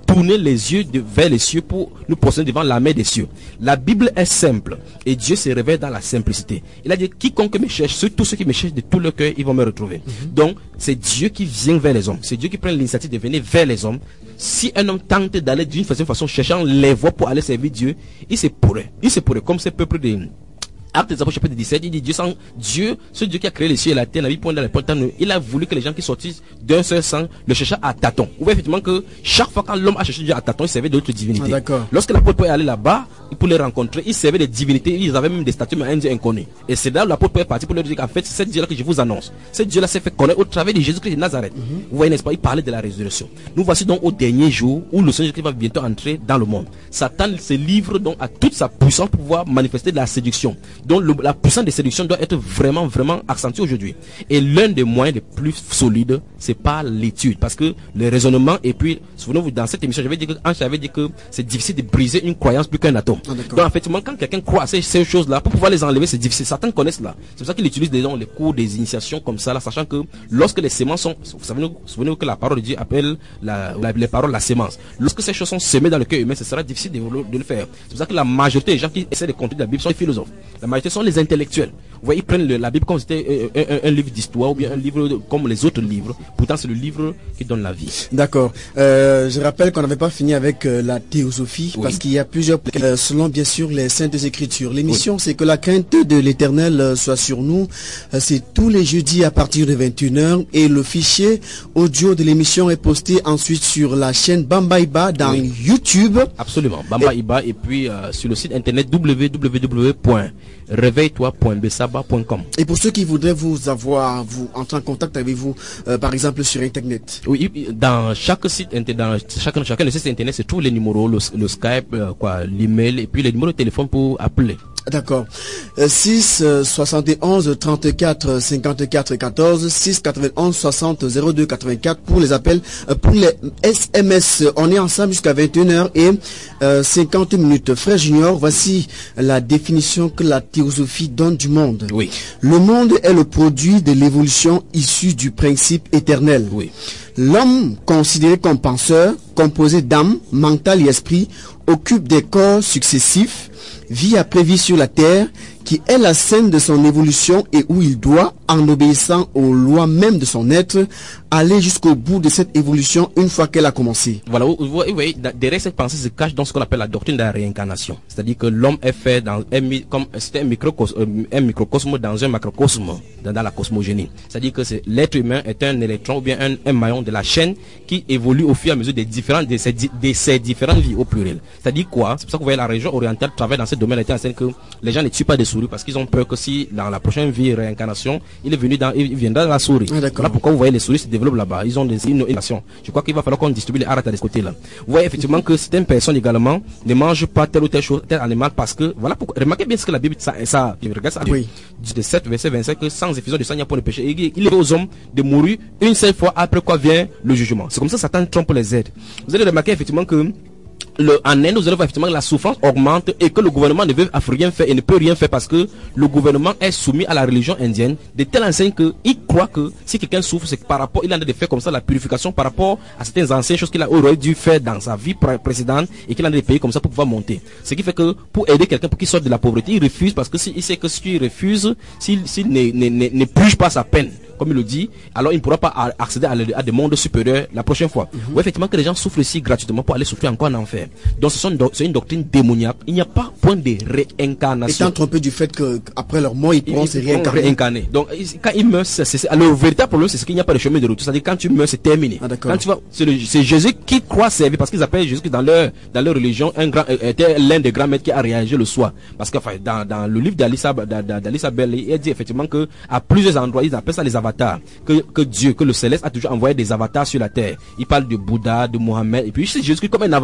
tourner les yeux de, vers les cieux pour nous prosterner devant la main des cieux. La Bible est simple et Dieu se révèle dans la simplicité. Il a dit quiconque me cherche, ceux, tous ceux qui me cherchent de tout leur cœur, ils vont me retrouver. Mm-hmm. Donc c'est Dieu qui vient vers les hommes. C'est Dieu qui prend l'initiative de venir vers les hommes. Si un homme tente d'aller d'une façon, façon cherchant les voies pour aller servir Dieu, il se pourrait. Il se pourrait comme ce peuple de Actes des Apôtres chapitre dix-sept, il dit Dieu, sans, Dieu, ce Dieu qui a créé les cieux et la terre, la vie point dans les portes, il a voulu que les gens qui sortissent d'un seul sang le cherchaient à tâtons. Vous voyez effectivement que chaque fois quand l'homme a cherché Dieu à tâtons, il servait d'autres divinités. Ah, lorsque l'apôtre Paul est allé là-bas, pour les rencontrer, il servait des divinités, ils avaient même des statues, mais un Dieu inconnu. Et c'est là où l'apôtre Paul est parti pour leur dire qu'en fait, c'est ce Dieu-là que je vous annonce. Ce Dieu-là s'est fait connaître au travers de Jésus-Christ de Nazareth. Mm-hmm. Vous voyez, n'est-ce pas, il parlait de la résurrection. Nous voici donc au dernier jour où le Seigneur Jésus-Christ va bientôt entrer dans le monde. Satan se livre donc à toute sa puissance pour pouvoir manifester de la séduction. Donc le, la puissance de séduction doit être vraiment, vraiment accentuée aujourd'hui. Et l'un des moyens les plus solides, c'est par l'étude. Parce que le raisonnement, et puis, souvenez-vous, dans cette émission, j'avais dit que, j'avais dit que c'est difficile de briser une croyance plus qu'un atome. Ah, donc, effectivement, quand quelqu'un croit à ces, ces choses-là, pour pouvoir les enlever, c'est difficile. Certains connaissent là. C'est pour ça qu'il utilise des, donc, les cours des initiations comme ça, là, sachant que lorsque les semences sont, vous savez, souvenez-vous que la parole de Dieu appelle la, la, les paroles la sémence. Lorsque ces choses sont semées dans le cœur humain, ce sera difficile de, de le faire. C'est pour ça que la majorité des gens qui essaient de comprendre la Bible sont les philosophes. La majorité sont les intellectuels. Vous voyez, ils prennent le, la Bible comme c'était un, un, un livre d'histoire ou bien un livre de, comme les autres livres. Pourtant, c'est le livre qui donne la vie. D'accord. Euh, je rappelle qu'on n'avait pas fini avec euh, la théosophie, oui. Parce qu'il y a plusieurs, euh, selon bien sûr les Saintes Écritures. L'émission, oui. C'est que la crainte de l'Éternel euh, soit sur nous. Euh, c'est tous les jeudis à partir de vingt et une heures et le fichier audio de l'émission est posté ensuite sur la chaîne Bamba Iba dans oui. YouTube. Absolument. Bamba et, Iba et puis euh, sur le site internet w w w point réveille toi point besaba point com. Et pour ceux qui voudraient vous avoir, vous entrer en contact avec vous, euh, par exemple sur Internet. Oui, dans chaque site, dans chacun, chacun de ces sites Internet, c'est tous les numéros, le, le Skype, euh, quoi, l'email et puis les numéros de téléphone pour appeler. D'accord. Euh, six euh, soixante et onze trente-quatre cinquante-quatre quatorze, six quatre-vingt-onze soixante zéro deux quatre-vingt-quatre pour les appels. Euh, pour les S M S, on est ensemble jusqu'à vingt et une heures et euh, cinquante minutes. Frère Junior, voici la définition que la théosophie donne du monde. Oui. Le monde est le produit de l'évolution issue du principe éternel. Oui. L'homme, considéré comme penseur, composé d'âme, mental et esprit, occupe des corps successifs, vie après vie sur la terre, qui est la scène de son évolution et où il doit, en obéissant aux lois même de son être, aller jusqu'au bout de cette évolution une fois qu'elle a commencé. Voilà, vous voyez, derrière cette pensée se cache dans ce qu'on appelle la doctrine de la réincarnation. C'est-à-dire que l'homme est fait dans un, comme c'était un microcosme, un microcosme dans un macrocosme, dans, dans la cosmogénie. C'est-à-dire que c'est, l'être humain est un électron ou bien un, un maillon de la chaîne qui évolue au fur et à mesure des différentes, de ces, de ces différentes vies au pluriel. C'est-à-dire quoi? C'est pour ça que vous voyez la région orientale travaille dans ce domaine étant scène que les gens ne tuent pas des souris parce qu'ils ont peur que si dans la prochaine vie réincarnation, il est venu dans, il viendra dans la souris. Ah, voilà pourquoi vous voyez les souris se développent là-bas. Ils ont des innovations. Je crois qu'il va falloir qu'on distribue les arates à ce côté-là. Vous voyez effectivement que certaines personnes également ne mangent pas telle ou telle chose, tel animal parce que, voilà pourquoi, remarquez bien ce que la Bible, ça, ça, je regarde ça, oui. De sept, verset vingt-cinq, que sans effusion de sang, il n'y a pas de péché. Il, il est aux hommes de mourir une seule fois après quoi vient le jugement. C'est comme ça que Satan trompe les aides. Vous allez remarquer effectivement que Le, en Inde, nous allons voir effectivement que la souffrance augmente et que le gouvernement ne veut rien faire et ne peut rien faire parce que le gouvernement est soumis à la religion indienne de telle enseigne qu'il croit que si quelqu'un souffre, c'est que par rapport, il a de faire comme ça la purification par rapport à certaines anciennes choses qu'il aurait dû faire dans sa vie précédente et qu'il a de payer comme ça pour pouvoir monter. Ce qui fait que pour aider quelqu'un pour qu'il sorte de la pauvreté, il refuse parce que s'il sait que s'il refuse, s'il, s'il ne, ne, ne, ne purge pas sa peine, comme il le dit, alors il ne pourra pas accéder à, à des mondes supérieurs la prochaine fois. Mm-hmm. Ouais, effectivement que les gens souffrent ici gratuitement pour aller souffrir encore en enfer. Donc ce sont, c'est une doctrine démoniaque. Il n'y a pas point de réincarnation. Étant trompé du fait qu'après leur mort, ils pourront se réincarner. réincarner. Donc quand ils meurent, c'est, c'est, le véritable problème, c'est qu'il n'y a pas de chemin de retour. C'est-à-dire quand tu meurs, c'est terminé. Ah, quand tu vas, c'est, le, c'est Jésus qui croit servir, parce qu'ils appellent Jésus dans leur, dans leur religion, un grand, était l'un des grands maîtres qui a réagi le soir. Parce que enfin, dans, dans le livre d'Alissa, d'Alissa Bell, il dit effectivement que à plusieurs endroits, ils appellent ça les avatars. Que, que Dieu, que le céleste a toujours envoyé des avatars sur la terre. Il parle de Bouddha, de Mohammed, et puis c'est Jésus comme un avatar.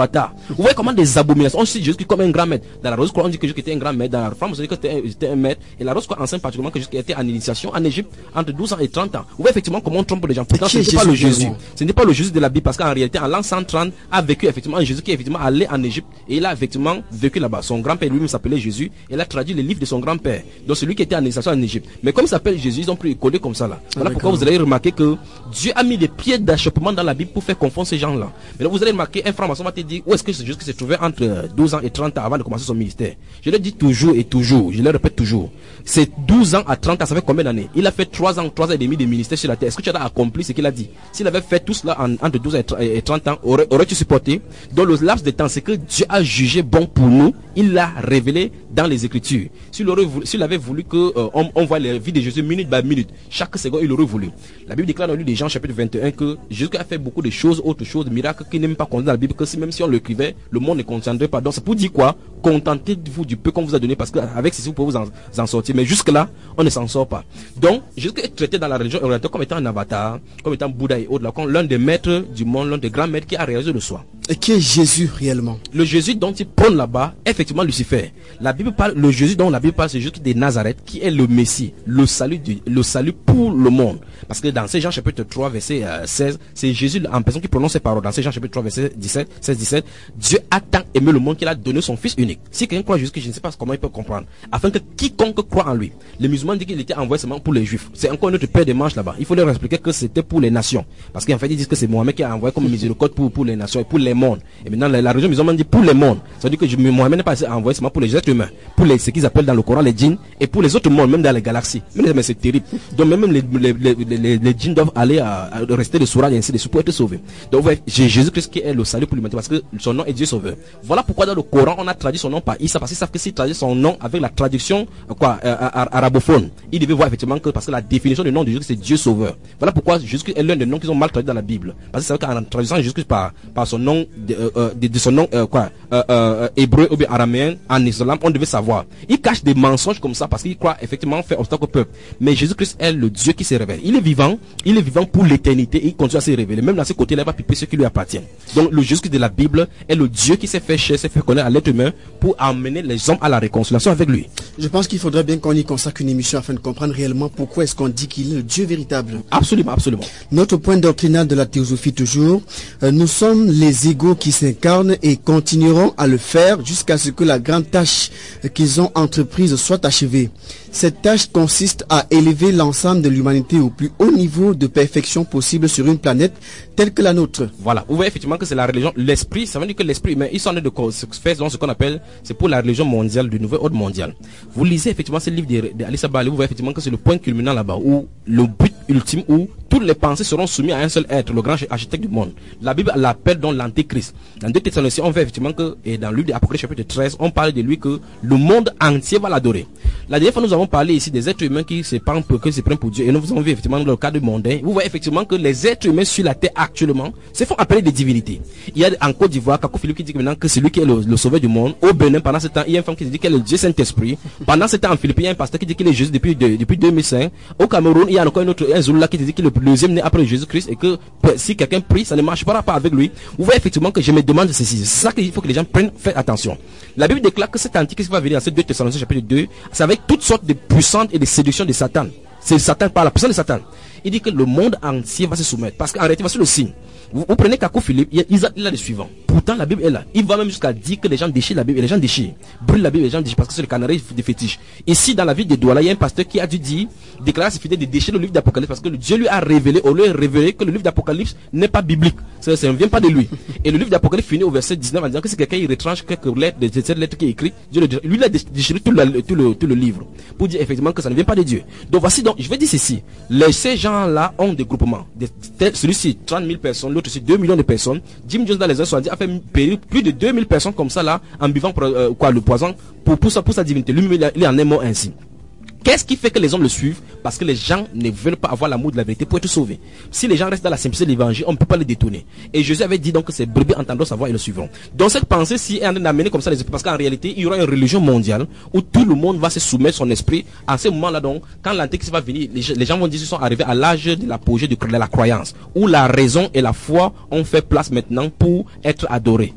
Vous voyez comment des abominations. On dit Jésus comme un grand maître. Dans la Rose-Croix, on dit que Jésus était un grand maître. Dans la Réforme, on dit que c'était un maître. Et la Rose-Croix enseigne particulièrement que Jésus était en initiation en Égypte entre douze ans et trente ans. Vous voyez effectivement comment on trompe les gens. Pourtant, ce n'est pas le Jésus. Ce n'est pas le Jésus de la Bible, parce qu'en réalité, en l'an cent trente, a vécu effectivement un Jésus qui est effectivement allé en Égypte et il a effectivement vécu là-bas. Son grand-père lui-même s'appelait Jésus. Et il a traduit les livres de son grand-père. Donc celui qui était en initiation en Égypte. Mais comme il s'appelle Jésus, ils ont pris collé comme ça là. Voilà ah, pourquoi vous allez remarquer que Dieu a mis des pieds d'achoppement dans la Bible pour faire confondre ces gens-là. Mais là, vous allez remarquer, un franc-maçon va te dire où est-ce que c'est juste qui se trouvait entre douze ans et trente ans avant de commencer son ministère. Je le dis toujours et toujours, je le répète toujours. C'est douze ans à trente ans, ça fait combien d'années? Il a fait trois ans, trois ans et demi de ministère sur la terre. Est-ce que tu as accompli ce qu'il a dit? S'il avait fait tout cela en, entre douze et trente ans, aurais, aurais-tu supporté? Dans le laps de temps, c'est que Dieu a jugé bon pour nous, il l'a révélé dans les Écritures. S'il aurait voulu, s'il avait voulu que euh, on, on voit les vies de Jésus minute par minute, chaque seconde, il aurait voulu. La Bible déclare dans le livre de Jean chapitre vingt et un que Jésus a fait beaucoup de choses, autres choses, de miracles qui n'est même pas compté dans la Bible, que si, même si on l'écrivait, le monde ne contiendrait pas. Donc c'est pour dire quoi? Contentez-vous du peu qu'on vous a donné, parce qu'avec ceci vous pouvez vous en, en sortir. Mais jusque là, on ne s'en sort pas. Donc Jésus est traité dans la religion orientale comme étant un avatar, comme étant Bouddha et autres, là, comme l'un des maîtres du monde, l'un des grands maîtres qui a réalisé le soi. Et qui est Jésus réellement? Le Jésus dont il prône là-bas, effectivement Lucifer. La Bible parle, le Jésus dont la Bible parle, c'est Jésus de Nazareth, qui est le Messie, le salut du, le salut pour le monde. Parce que dans Jean chapitre trois, verset euh, seize, c'est Jésus en personne qui prononce ces paroles. Dans Jean chapitre trois, verset dix-sept, seize, dix-sept, Dieu a tant aimé le monde qu'il a donné son Fils unique. Si quelqu'un croit Jésus, je ne sais pas comment il peut comprendre. Afin que quiconque croit en lui. Les musulmans disent qu'il était envoyé seulement pour les Juifs. C'est encore notre paire de manches là-bas. Il faut leur expliquer que c'était pour les nations. Parce qu'en fait, ils disent que c'est Mohamed qui a envoyé comme miséricorde pour, pour les nations et pour les mondes. Et maintenant, la, la religion musulmane dit pour les mondes. Ça veut dire que je, Mohamed n'est pas envoyé seulement pour les êtres humains, pour les, ce qu'ils appellent dans le Coran les djinns, et pour les autres mondes, même dans les galaxies. Mais, mais c'est terrible. Donc même les, les, les, les, les djinns doivent aller à, à rester de sourate et ainsi de suite pour être sauvés. Donc j'ai Jésus-Christ qui est le salut pour l'humanité, parce que son nom est Dieu sauveur. Voilà pourquoi dans le Coran on a traduit son nom par Issa, parce qu'ils savent que s'ils traduisent son nom avec la traduction quoi euh, arabophone, ils devaient voir effectivement que, parce que la définition du nom de Jésus c'est Dieu sauveur. Voilà pourquoi Jésus est l'un des noms qu'ils ont mal traduit dans la Bible. Parce que c'est vrai qu'en traduisant Jésus par, par son nom de, euh, de, de son nom euh, quoi euh, euh, hébreu ou bien araméen en islam, on devait savoir. Ils cachent des mensonges comme ça parce qu'ils croient effectivement faire obstacle au peuple. Mais Jésus-Christ est le Dieu qui se révèle. Il est vivant, il est vivant pour l'éternité et il continue à se révéler. Même dans ce côté-là, il va piper ceux qui lui appartiennent. Donc le Jésus-Christ de la Bible est le Dieu qui s'est fait chair, s'est fait connaître à l'être humain pour amener les hommes à la réconciliation avec lui. Je pense qu'il faudrait bien qu'on y consacre une émission afin de comprendre réellement pourquoi est-ce qu'on dit qu'il est le Dieu véritable. Absolument, absolument. Notre point doctrinal de la théosophie toujours, euh, nous sommes les égaux qui s'incarnent et continueront à le faire jusqu'à ce que la grande tâche qu'ils ont entreprise soit achevée. Cette tâche consiste à élever l'ensemble de l'humanité au plus haut niveau de perfection possible sur une planète telle que la nôtre. Voilà, vous voyez effectivement que c'est la religion, l'esprit, ça veut dire que l'esprit humain, ils sont en train de faire ce qu'on appelle, c'est pour la religion mondiale, du nouvel ordre mondial. Vous lisez effectivement ce livre d'Alice Bali, vous voyez effectivement que c'est le point culminant là-bas, où le but ultime, où toutes les pensées seront soumises à un seul être, le grand architecte du monde. La Bible l'appelle donc l'antéchrist. Dans deux Thessaloniciens, on voit effectivement que, et dans le livre d'Apocalypse chapitre treize, on parle de lui que le monde entier va l'adorer. La dernière fois, nous avons parlé ici des êtres humains qui se prennent pour, qui se prennent pour Dieu. Et nous vous avons vu effectivement dans le cadre mondain. Vous voyez effectivement que les êtres humains sur la terre actuellement se font appeler des divinités. Il y a en Côte d'Ivoire, Kakou Philippe qui dit que maintenant que c'est lui qui est le, le sauveur du monde. Au Bénin, pendant ce temps, il y a une femme qui dit qu'elle est le Dieu Saint-Esprit. Pendant ce temps, en Philippines, il y a un pasteur qui dit qu'il est Jésus depuis, de, depuis deux mille cinq. Au Cameroun, il y a encore un autre, un Zoula qui dit qu'il est le deuxième né après Jésus-Christ et que si quelqu'un prie, ça ne marche pas, pas avec lui. Vous voyez effectivement que je me demande ceci. C'est ça qu'il faut que les gens prennent, faites attention. La Bible déclare que cet antichrist qui va venir dans ces deux Thessaloniciens chapitre deux, c'est avec toutes sortes de puissantes et de séductions de Satan. C'est Satan par la puissance de Satan. Il dit que le monde entier va se soumettre. Parce qu'en réalité, voici le signe. Vous, vous prenez Kakou Philippe, il, il, a, il a le suivant. Pourtant, la Bible est là. Il va même jusqu'à dire que les gens déchirent la Bible. Et les gens déchirent. Brûlent la Bible, les gens déchirent parce que c'est le canari des fétiches. Ici, dans la ville de Douala, il y a un pasteur qui a dû dire, déclarer à ses fidèles de déchirer le livre d'Apocalypse parce que Dieu lui a révélé, au lieu de révéler que le livre d'Apocalypse n'est pas biblique. Ça, ça ne vient pas de lui. Et le livre d'Apocalypse finit au verset dix-neuf en disant que si quelqu'un il retranche quelques lettres de cette lettre qui est écrite, Dieu le déchire. Lui, il a déchiré tout le, tout, le, tout le livre. Pour dire effectivement que ça ne vient pas de Dieu. Donc voici donc, je vais dire ceci. Les, ces gens-là ont des groupements. Des, celui-ci, trente mille personnes, l'autre, c'est deux millions de personnes. Jim Jones dans les années soixante-dix a fait périr plus de deux mille personnes comme ça là en buvant euh, quoi, le poison pour, pour, sa, pour sa divinité. Lui, il, il en est mort ainsi. Qu'est-ce qui fait que les hommes le suivent? Parce que les gens ne veulent pas avoir l'amour de la vérité pour être sauvés. Si les gens restent dans la simplicité de l'évangile, on ne peut pas les détourner. Et Jésus avait dit donc que ces brebis entendront sa voix et le suivront. Donc cette pensée-ci est en train d'amener comme ça les esprits. Parce qu'en réalité, il y aura une religion mondiale où tout le monde va se soumettre son esprit. À ce moment-là donc, quand l'antéchrist va venir, les gens vont dire qu'ils sont arrivés à l'âge de l'apogée de la croyance. Où la raison et la foi ont fait place maintenant pour être adorés. Pour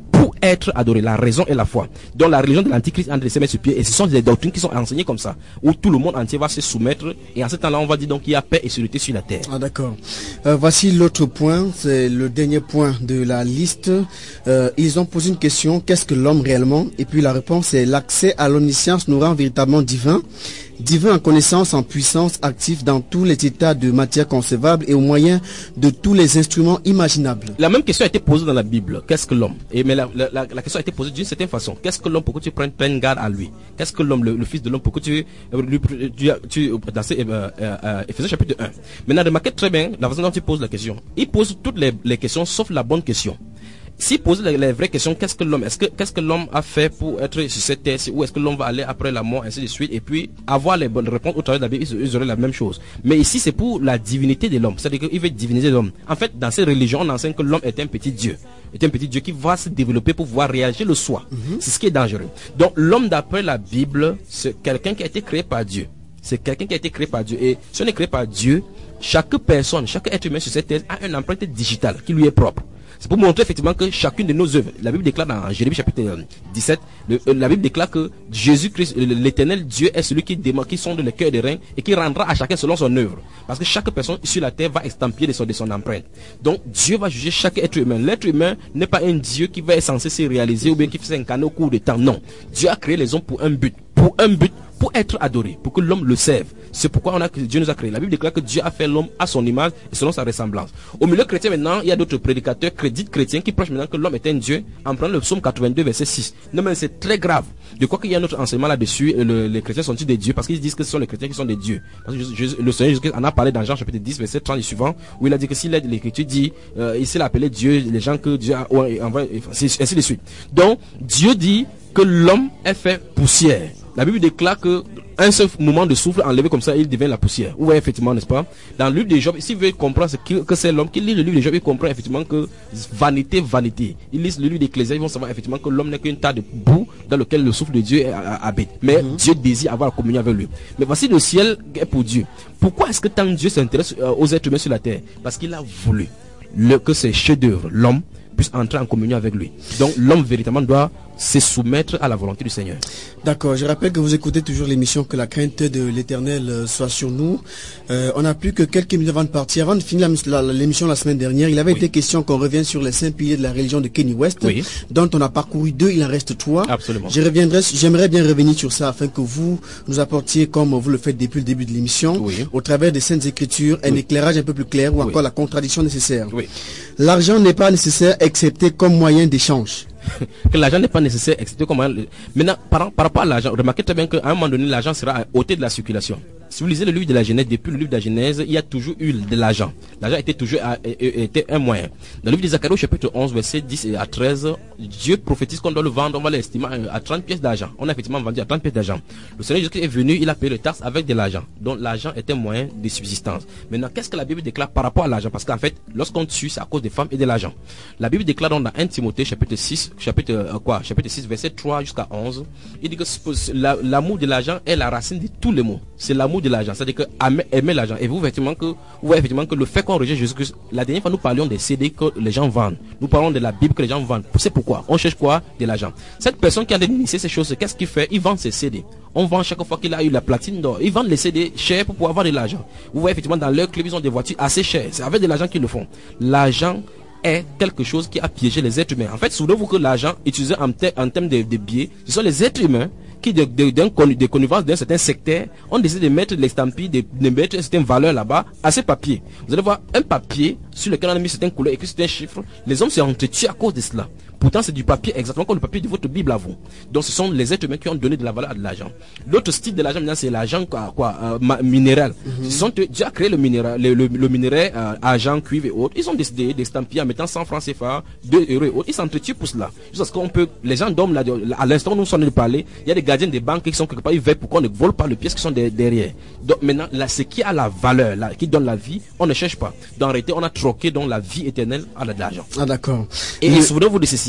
être adoré. La raison et la foi. Donc la religion de l'Antichrist entre ses mettre sur pied, et ce sont des doctrines qui sont enseignées comme ça, où tout le monde entier va se soumettre, et en ce temps-là on va dire donc qu'il y a paix et sécurité sur la terre. Ah d'accord. Euh, voici l'autre point, c'est le dernier point de la liste. Euh, ils ont posé une question, qu'est-ce que l'homme réellement? Et puis la réponse est l'accès à l'omniscience nous rend véritablement divin. Divin en connaissance, en puissance, actif dans tous les états de matière concevable et au moyen de tous les instruments imaginables. La même question a été posée dans la Bible. Qu'est-ce que l'homme? Et mais la, la, la, la question a été posée d'une certaine façon. Qu'est-ce que l'homme pour que tu prennes, prennes garde à lui? Qu'est-ce que l'homme, le, le fils de l'homme, pour que tu, lui, tu, tu dans ces, euh, euh, Éphésiens chapitre un. Maintenant, remarquez très bien la façon dont tu poses la question. Il pose toutes les, les questions sauf la bonne question. S'il pose les, les vraies questions, qu'est-ce que l'homme, est-ce que, qu'est-ce que l'homme a fait pour être sur cette terre, où est-ce que l'homme va aller après la mort, ainsi de suite, et puis avoir les bonnes réponses au travers de la Bible, ils auraient la même chose. Mais ici, c'est pour la divinité de l'homme, c'est-à-dire qu'il veut diviniser l'homme. En fait, dans ces religions, on enseigne que l'homme est un petit Dieu, est un petit Dieu qui va se développer pour pouvoir réagir le soi. Mm-hmm. C'est ce qui est dangereux. Donc, l'homme, d'après la Bible, c'est quelqu'un qui a été créé par Dieu. C'est quelqu'un qui a été créé par Dieu. Et si on est créé par Dieu, chaque personne, chaque être humain sur cette terre a une empreinte digitale qui lui est propre. C'est pour montrer effectivement que chacune de nos œuvres, la Bible déclare dans Jérémie chapitre dix-sept, le, euh, la Bible déclare que Jésus-Christ, l'éternel Dieu, est celui qui, déma, qui sonde le cœur des reins et qui rendra à chacun selon son œuvre. Parce que chaque personne sur la terre va estampiller de son, de son empreinte. Donc Dieu va juger chaque être humain. L'être humain n'est pas un Dieu qui va être censé se réaliser ou bien qui fait s'incarner au cours de temps. Non. Dieu a créé les hommes pour un but. Pour un but, pour être adoré, pour que l'homme le serve. C'est pourquoi on a, Dieu nous a créé. La Bible déclare que Dieu a fait l'homme à son image et selon sa ressemblance. Au milieu chrétien maintenant, il y a d'autres prédicateurs, crédites chrétiens qui prêchent maintenant que l'homme est un Dieu en prenant le psaume quatre-vingt-deux verset six. Non mais c'est très grave. Je crois qu'il y a un autre enseignement là-dessus. Le, les chrétiens sont-ils des dieux? Parce qu'ils disent que ce sont les chrétiens qui sont des dieux. Parce que Jésus, le Seigneur Jésus en a parlé dans Jean chapitre dix verset trente et suivant, où il a dit que si l'écriture dit, euh, il s'est appelé Dieu, les gens que Dieu a envoyé, ainsi de suite. Donc Dieu dit que l'homme est fait poussière. La Bible déclare que un seul moment de souffle enlevé comme ça, il devient la poussière. Oui, effectivement, n'est-ce pas? Dans le livre de Job, s'il veut comprendre ce que, que c'est l'homme, qu'il lit le livre de Job, il comprend effectivement que vanité, vanité. Il lit le livre d'Ecclésiaste, ils vont savoir effectivement que l'homme n'est qu'une tas de boue dans lequel le souffle de Dieu habite. Mais mm-hmm. Dieu désire avoir la communion avec lui. Mais voici le ciel est pour Dieu. Pourquoi est-ce que tant Dieu s'intéresse aux êtres humains sur la terre? Parce qu'il a voulu le, que ses chefs-d'œuvre, l'homme, puisse entrer en communion avec lui. Donc l'homme véritablement doit se soumettre à la volonté du Seigneur. D'accord, je rappelle que vous écoutez toujours l'émission Que la crainte de l'Éternel soit sur nous. Euh, on n'a plus que quelques minutes avant de partir. Avant de finir l'émission la semaine dernière, il avait oui. été question qu'on revienne sur les cinq piliers de la religion de Kenny West, oui. dont on a parcouru deux, il en reste trois. Absolument. Je reviendrai, j'aimerais bien revenir sur ça afin que vous nous apportiez, comme vous le faites depuis le début de l'émission, oui. au travers des Saintes Écritures, un oui. éclairage un peu plus clair ou oui. encore la contradiction nécessaire. Oui. L'argent n'est pas nécessaire excepté comme moyen d'échange. Que l'argent n'est pas nécessaire, excepté comme moyen. Maintenant, par, par rapport à l'argent, remarquez très bien qu'à un moment donné, l'argent sera ôté de la circulation. Si vous lisez le livre de la Genèse, depuis le livre de la Genèse, il y a toujours eu de l'argent. L'argent était toujours était un moyen. Dans le livre de Zacharie, chapitre onze, verset dix à treize, Dieu prophétise qu'on doit le vendre, on va l'estimer à trente pièces d'argent. On a effectivement vendu à trente pièces d'argent. Le Seigneur Jésus est venu, il a payé le taxe avec de l'argent. Donc l'argent est un moyen de subsistance. Maintenant, qu'est-ce que la Bible déclare par rapport à l'argent? Parce qu'en fait, lorsqu'on tue, c'est à cause des femmes et de l'argent. La Bible déclare dans un Timothée, chapitre six, chapitre euh, quoi, chapitre six, verset trois jusqu'à onze, il dit que l'amour de l'argent est la racine de tous les maux. C'est l'amour de l'argent. C'est-à-dire que aimer l'argent. Et vous, effectivement, que, vous voyez effectivement que le fait qu'on rejette Jésus-Christ, la dernière fois, nous parlions des C D que les gens vendent. Nous parlons de la Bible que les gens vendent. C'est pourquoi on cherche quoi? De l'argent. Cette personne qui a initié ces choses, qu'est-ce qu'il fait? Il vend ses C D. On vend chaque fois qu'il a eu la platine d'or. Ils vendent les C D chers pour pouvoir avoir de l'argent. Vous voyez effectivement dans leur club, ils ont des voitures assez chères. C'est avec de l'argent qu'ils le font. L'argent est quelque chose qui a piégé les êtres humains. En fait, souvenez-vous que l'argent utilisé en, te, en termes de, de billets, ce sont les êtres humains qui, de, de, de, de connivence d'un certain secteur, ont décidé de mettre l'estampille, de, de mettre certaines valeurs là-bas à ces papiers. Vous allez voir un papier sur lequel on a mis certaines couleurs, écrit certains chiffres. Les hommes se sont entretués à cause de cela. Pourtant, c'est du papier exactement comme le papier de votre Bible à vous. Donc, ce sont les êtres humains qui ont donné de la valeur à de l'argent. L'autre style de l'argent, maintenant, c'est l'argent quoi, quoi, euh, minéral. Mm-hmm. Ce sont déjà créé le minéral, le, le, le minerai, euh, argent, cuivre et autres. Ils ont décidé d'estampiller en mettant cent francs C F A, deux euros et autres. Ils s'entretuent pour cela. Juste qu'on peut, les gens dorment là, à l'instant où nous sommes de parler, il y a des gardiens des banques qui sont quelque part, ils veillent pour qu'on ne vole pas les pièces qui sont de, derrière. Donc, maintenant, là, ce qui a la valeur, là, qui donne la vie, on ne cherche pas. Dans réalité, on a troqué donc la vie éternelle à de l'argent. Ah, d'accord. Et, et souvenez-vous de ceci.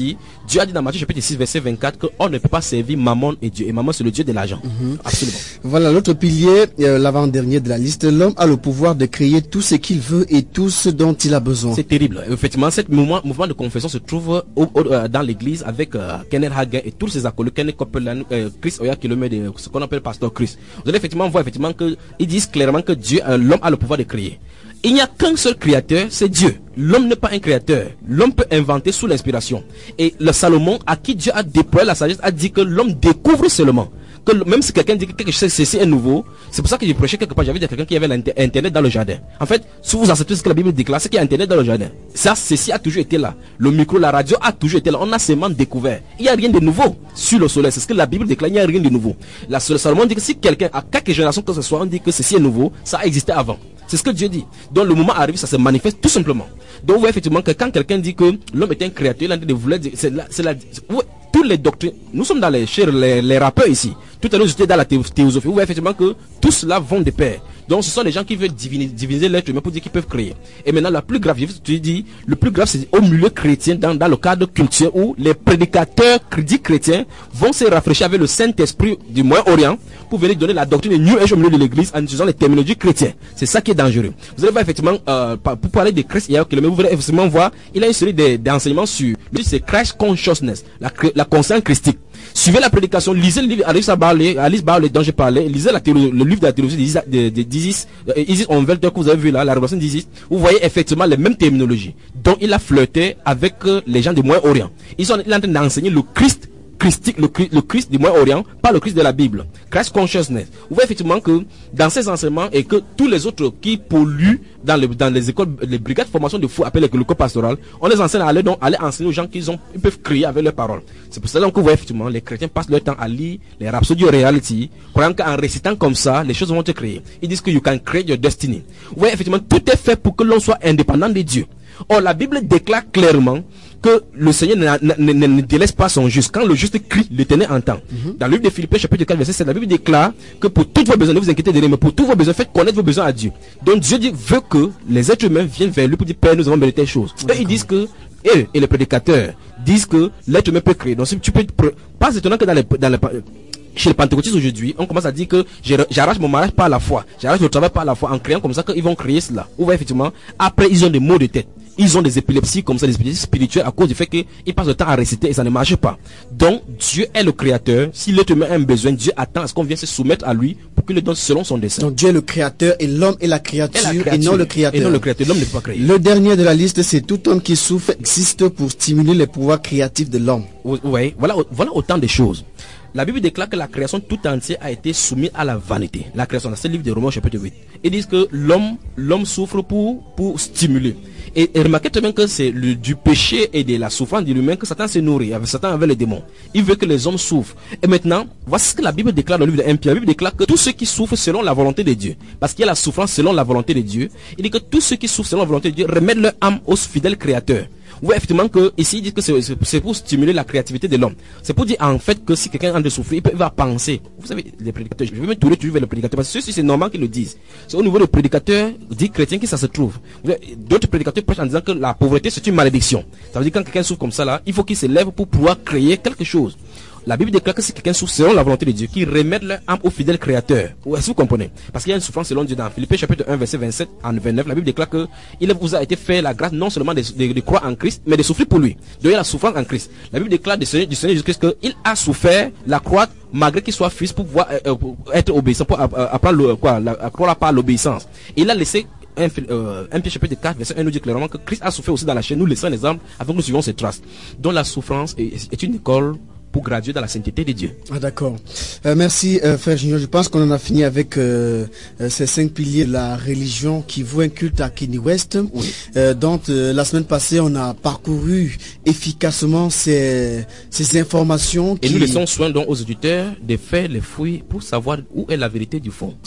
dit, Dieu a dit dans Matthieu chapitre six verset vingt-quatre qu'on ne peut pas servir Mammon et Dieu. Et Mammon c'est le Dieu de l'argent. Mm-hmm. Absolument. Voilà l'autre pilier, euh, l'avant-dernier de la liste. L'homme a le pouvoir de créer tout ce qu'il veut et tout ce dont il a besoin. C'est terrible. Effectivement, ce mouvement, mouvement de confession se trouve au, au, euh, dans l'église avec euh, Kenneth Hagin et tous ses acolytes, Kenneth Copeland, euh, Chris Oya qui le met de ce qu'on appelle pasteur Chris. Vous allez effectivement voir effectivement que ils disent clairement que Dieu, euh, l'homme a le pouvoir de créer. Il n'y a qu'un seul créateur, c'est Dieu. L'homme n'est pas un créateur. L'homme peut inventer sous l'inspiration. Et le Salomon, à qui Dieu a déployé la sagesse, a dit que l'homme découvre seulement. Que même si quelqu'un dit que quelque chose ceci est nouveau, c'est pour ça que j'ai prêché quelque part, j'avais dit à quelqu'un qui avait l'internet dans le jardin. En fait, si vous acceptez ce que la Bible déclare, c'est qu'il y a internet dans le jardin. Ça, ceci a toujours été là. Le micro, la radio a toujours été là. On a seulement découvert. Il n'y a rien de nouveau sur le soleil. C'est ce que la Bible déclare. Il n'y a rien de nouveau. La Salomon dit que si quelqu'un, à quelques générations que ce soit, on dit que ceci est nouveau, ça a existé avant. C'est ce que Dieu dit. Donc le moment arrive, ça se manifeste tout simplement. Donc vous voyez effectivement que quand quelqu'un dit que l'homme est un créateur, il a dit de vouloir dire, c'est la, c'est la, ouais, tous les doctrines, nous sommes dans les, chez les, les rappeurs ici. Tout à l'heure j'étais dans la théosophie. Vous voyez effectivement que tout cela vont de pair. Donc ce sont les gens qui veulent diviniser, diviniser l'être humain pour dire qu'ils peuvent créer. Et maintenant la plus grave, je te dis, le plus grave c'est au milieu chrétien, dans, dans le cadre culturel où les prédicateurs dits chrétiens vont se rafraîchir avec le Saint-Esprit du Moyen-Orient pour venir donner la doctrine New Age au milieu de l'église en utilisant les terminologies chrétiennes. C'est ça qui est dangereux. Vous allez voir effectivement, euh, pour parler de Christ, il y a que vous allez effectivement voir, il a une série d'enseignements sur, lui c'est Christ Consciousness, la, la conscience christique. Suivez la prédication, lisez le livre Alice Barley, Alice Barley dont j'ai parlé, lisez la théologie, le livre de la théologie d'Isis, Isis Onvelter que vous avez vu là, la révélation d'Isis, vous voyez effectivement les mêmes terminologies. Donc il a flirté avec euh, les gens du Moyen-Orient. Ils sont il est en train d'enseigner le Christ christique, le, le Christ du Moyen-Orient, pas le Christ de la Bible. Christ Consciousness. Vous voyez effectivement que dans ces enseignements et que tous les autres qui polluent dans, le, dans les écoles, les brigades de formation de fous appelées le co-pastoral, on les enseigne à aller, donc, aller enseigner aux gens qu'ils ont, ils peuvent crier avec leurs paroles. C'est pour ça donc que vous voyez effectivement, les chrétiens passent leur temps à lire les Rhapsody Reality, croyant qu'en récitant comme ça, les choses vont te créer. Ils disent que you can create your destiny. Vous voyez effectivement, tout est fait pour que l'on soit indépendant de Dieu. Or, la Bible déclare clairement que le Seigneur ne, ne, ne, ne délaisse pas son juste. Quand le juste crie, l'Éternel entend. Mm-hmm. Dans le livre de Philippiens, chapitre quatre, verset sept, la Bible déclare que pour tous vos besoins, ne vous inquiétez de rien, mais pour tous vos besoins, faites connaître vos besoins à Dieu. Donc Dieu dit, veut que les êtres humains viennent vers lui pour dire, Père, nous avons mérité telle chose. Eux, ils disent que, eux, et les prédicateurs disent que l'être humain peut créer. Donc si tu peux, pas étonnant que dans les, dans les, chez les pentecôtistes aujourd'hui, on commence à dire que j'arrache mon mariage par la foi, j'arrache le travail par la foi, en créant comme ça qu'ils vont créer cela. Vous voyez effectivement, après ils ont des maux de tête, ils ont des épilepsies comme ça, des épilepsies spirituelles à cause du fait qu'ils passent le temps à réciter et ça ne marche pas. Donc Dieu est le créateur. Si l'être humain a un besoin, Dieu attend à ce qu'on vienne se soumettre à lui pour qu'il le donne selon son dessein. Donc Dieu est le créateur et l'homme est la créature, et, la créature, et non le créateur. Et non le créateur, l'homme ne peut pas créer. Le dernier de la liste, c'est tout homme qui souffre existe pour stimuler les pouvoirs créatifs de l'homme. Oui, voilà, voilà autant de choses. La Bible déclare que la création tout entière a été soumise à la vanité. La création, dans ce livre de Romains chapitre huit. Ils disent que l'homme, l'homme souffre pour, pour stimuler. Et, et remarquez très bien que c'est le, du péché et de la souffrance de l'humain que Satan s'est nourri, avec Satan avec les démons. Il veut que les hommes souffrent. Et maintenant, voici ce que la Bible déclare dans le livre de un Pierre. La Bible déclare que tous ceux qui souffrent selon la volonté de Dieu, parce qu'il y a la souffrance selon la volonté de Dieu, il dit que tous ceux qui souffrent selon la volonté de Dieu remettent leur âme au fidèle créateur. Oui, effectivement, que ici, il dit que c'est pour stimuler la créativité de l'homme. C'est pour dire, en fait, que si quelqu'un a de souffrir, il, peut, il va penser. Vous savez, les prédicateurs, je vais même tourner toujours vers les prédicateurs, parce que ceux-ci, c'est normal qu'ils le disent. C'est au niveau des prédicateurs, dit chrétiens, que ça se trouve. D'autres prédicateurs prêchent en disant que la pauvreté, c'est une malédiction. Ça veut dire, quand quelqu'un souffre comme ça, là, il faut qu'il se lève pour pouvoir créer quelque chose. La Bible déclare que si quelqu'un souffre selon la volonté de Dieu, qu'il remette leur âme au fidèle créateur. Est-ce que vous comprenez? Parce qu'il y a une souffrance selon Dieu dans Philippiens chapitre un, verset vingt-sept à vingt-neuf. La Bible déclare que il vous a été fait la grâce non seulement de, de, de croire en Christ, mais de souffrir pour lui. Donc il y a la souffrance en Christ. La Bible déclare du Seigneur, du Seigneur Jésus-Christ qu'il a souffert la croix malgré qu'il soit fils pour pouvoir euh, pour être obéissant, pour euh, apprendre le, quoi, la, la croix par l'obéissance. Il a laissé un euh, Pierre chapitre quatre, verset un nous dit clairement que Christ a souffert aussi dans la chaîne, nous laissons un exemple afin que nous suivions ses traces. Donc la souffrance est, est une école pour graduer dans la sainteté de Dieu. Ah d'accord. Euh, merci euh, frère Junior. Je pense qu'on en a fini avec euh, euh, ces cinq piliers de la religion qui vouent un culte à Kenny West. Oui. Euh, donc euh, la semaine passée, on a parcouru efficacement ces, ces informations. Et qui... nous laissons soin donc aux auditeurs de faire les fouilles pour savoir où est la vérité du fond.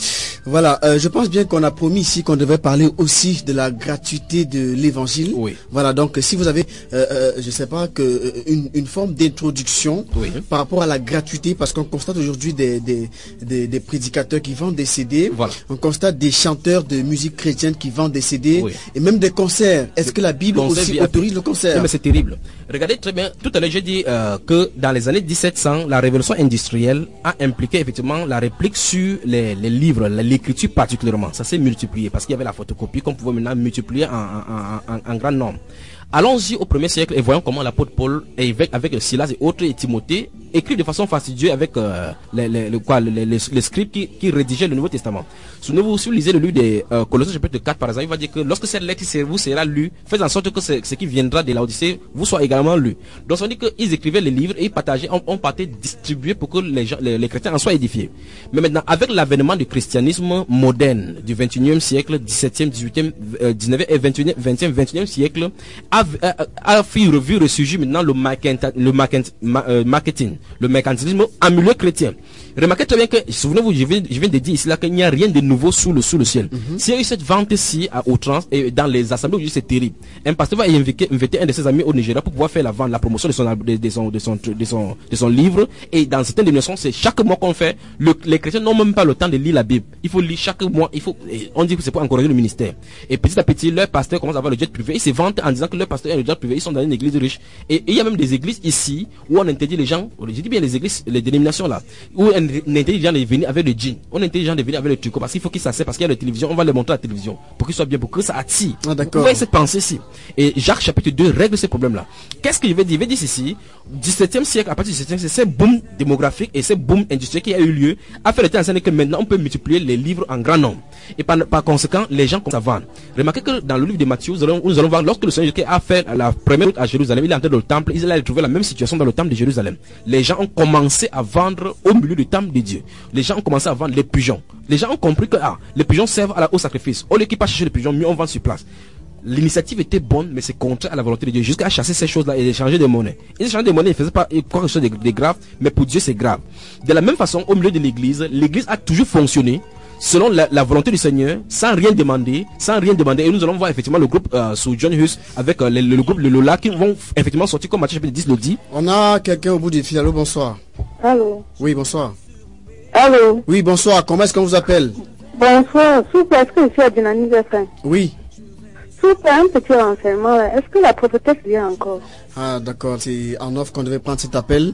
Voilà, euh, je pense bien qu'on a promis ici qu'on devait parler aussi de la gratuité de l'évangile. Oui. Voilà, donc si vous avez, euh, euh, je sais pas, que euh, une, une forme d'introduction oui. par rapport à la gratuité, parce qu'on constate aujourd'hui des, des, des, des prédicateurs qui vendent des C D, voilà. On constate des chanteurs de musique chrétienne qui vendent des C D, oui. et même des concerts. Est-ce que la Bible aussi autorise le concert? Oui, mais c'est terrible. Regardez très bien, tout à l'heure j'ai dit euh, que dans les années dix-sept cents, la révolution industrielle a impliqué effectivement la réplique sur les, les livres, l'écriture particulièrement. Ça s'est multiplié parce qu'il y avait la photocopie qu'on pouvait maintenant multiplier en, en, en, en grand nombre. Allons-y au premier siècle et voyons comment l'apôtre Paul, avec, avec Silas et autres et Timothée, écrit de façon fastidieuse avec euh, les, les, les, quoi, les, les, les scripts qui, qui rédigeaient le Nouveau Testament. Souvenez-vous, si vous lisez le livre des euh, Colossiens chapitre quatre par exemple, il va dire que lorsque cette lettre vous sera lue, faites en sorte que ce, ce qui viendra de l'Odyssée vous soit également lu. Donc ça veut dire qu'ils écrivaient les livres et ils partageaient, on, on partait distribuer pour que les, gens, les, les chrétiens en soient édifiés. Mais maintenant, avec l'avènement du christianisme moderne du vingt et unième siècle, dix-septième, dix-huitième, euh, dix-neuvième et vingtième, vingtième, vingt et unième siècle, a, a, a vu ressurgir maintenant le, le marketing, le mercantilisme en milieu chrétien. Remarquez très bien que, souvenez-vous, je viens, je viens de dire ici là qu'il n'y a rien de nouveau sous le, sous le ciel. Mm-hmm. S'il y a eu cette vente-ci à outrance et dans les assemblées, c'est terrible. Un pasteur va inviter, inviter un de ses amis au Nigeria pour pouvoir faire la vente, la promotion de son, de, de son, de son, de son, de son livre. Et dans certaines dénominations, c'est chaque mois qu'on fait. Le, les chrétiens n'ont même pas le temps de lire la Bible. Il faut lire chaque mois. Il faut, on dit que c'est pour encourager le ministère. Et petit à petit, leur pasteur commence à avoir le jet privé. Ils se vantent en disant que leur pasteur a le jet privé. Ils sont dans une église riche. Et, et il y a même des églises ici où on interdit les gens, je dis bien les églises, les dénominations là, où on interdit les gens de venir avec le jean. On interdit les gens de venir avec le tricot parce qu'il faut qu'ils s'asseyent parce qu'il y a la télévision. On va les montrer à la télévision pour qu'ils soient bien, pour que ça attire. Ah, d'accord. Vous voyez cette pensée ici. Et Jacques chapitre deux règle ces problèmes là. Qu'est-ce qu'il veut dire? Il veut dire ceci. dix-septième siècle, à partir du dix-septième siècle, c'est ce boom démographique et ce boom industriel qui a eu lieu a fait le temps que maintenant on peut multiplier les livres en grand nombre. Et par, par conséquent, les gens commencent à vendre. Remarquez que dans le livre de Matthieu, nous allons, nous allons voir lorsque le Seigneur a fait la première route à Jérusalem, il est entré dans le temple, il a retrouvé la même situation dans le temple de Jérusalem. Les gens ont commencé à vendre au milieu du temple de Dieu. Les gens ont commencé à vendre les pigeons. Les gens ont compris que ah, les pigeons servent à la, au sacrifice. Au lieu qu'ils passent chercher les pigeons, mieux on vend sur place. L'initiative était bonne, mais c'est contraire à la volonté de Dieu, jusqu'à chasser ces choses-là et échanger des monnaies. Ils échangeaient des monnaies, ils ne faisaient pas quelque chose de, de grave, mais pour Dieu c'est grave. De la même façon, au milieu de l'église, l'église a toujours fonctionné selon la, la volonté du Seigneur, sans rien demander, sans rien demander. Et nous allons voir effectivement le groupe euh, sous John Hus avec euh, le, le groupe de Lola qui vont effectivement sortir comme Matthieu chapitre dix le dit. On a quelqu'un au bout du fil. Allô, bonsoir. Allô. Oui, bonsoir. Allô. Oui, bonsoir. Comment est-ce qu'on vous appelle? Bonsoir. S'il vous plaît, est-ce que je suis à Dynamique F M? Oui. S'il vous plaît, un petit renseignement là. Est-ce que la prophétesse vient encore? Ah, d'accord. C'est en offre qu'on devait prendre cet appel.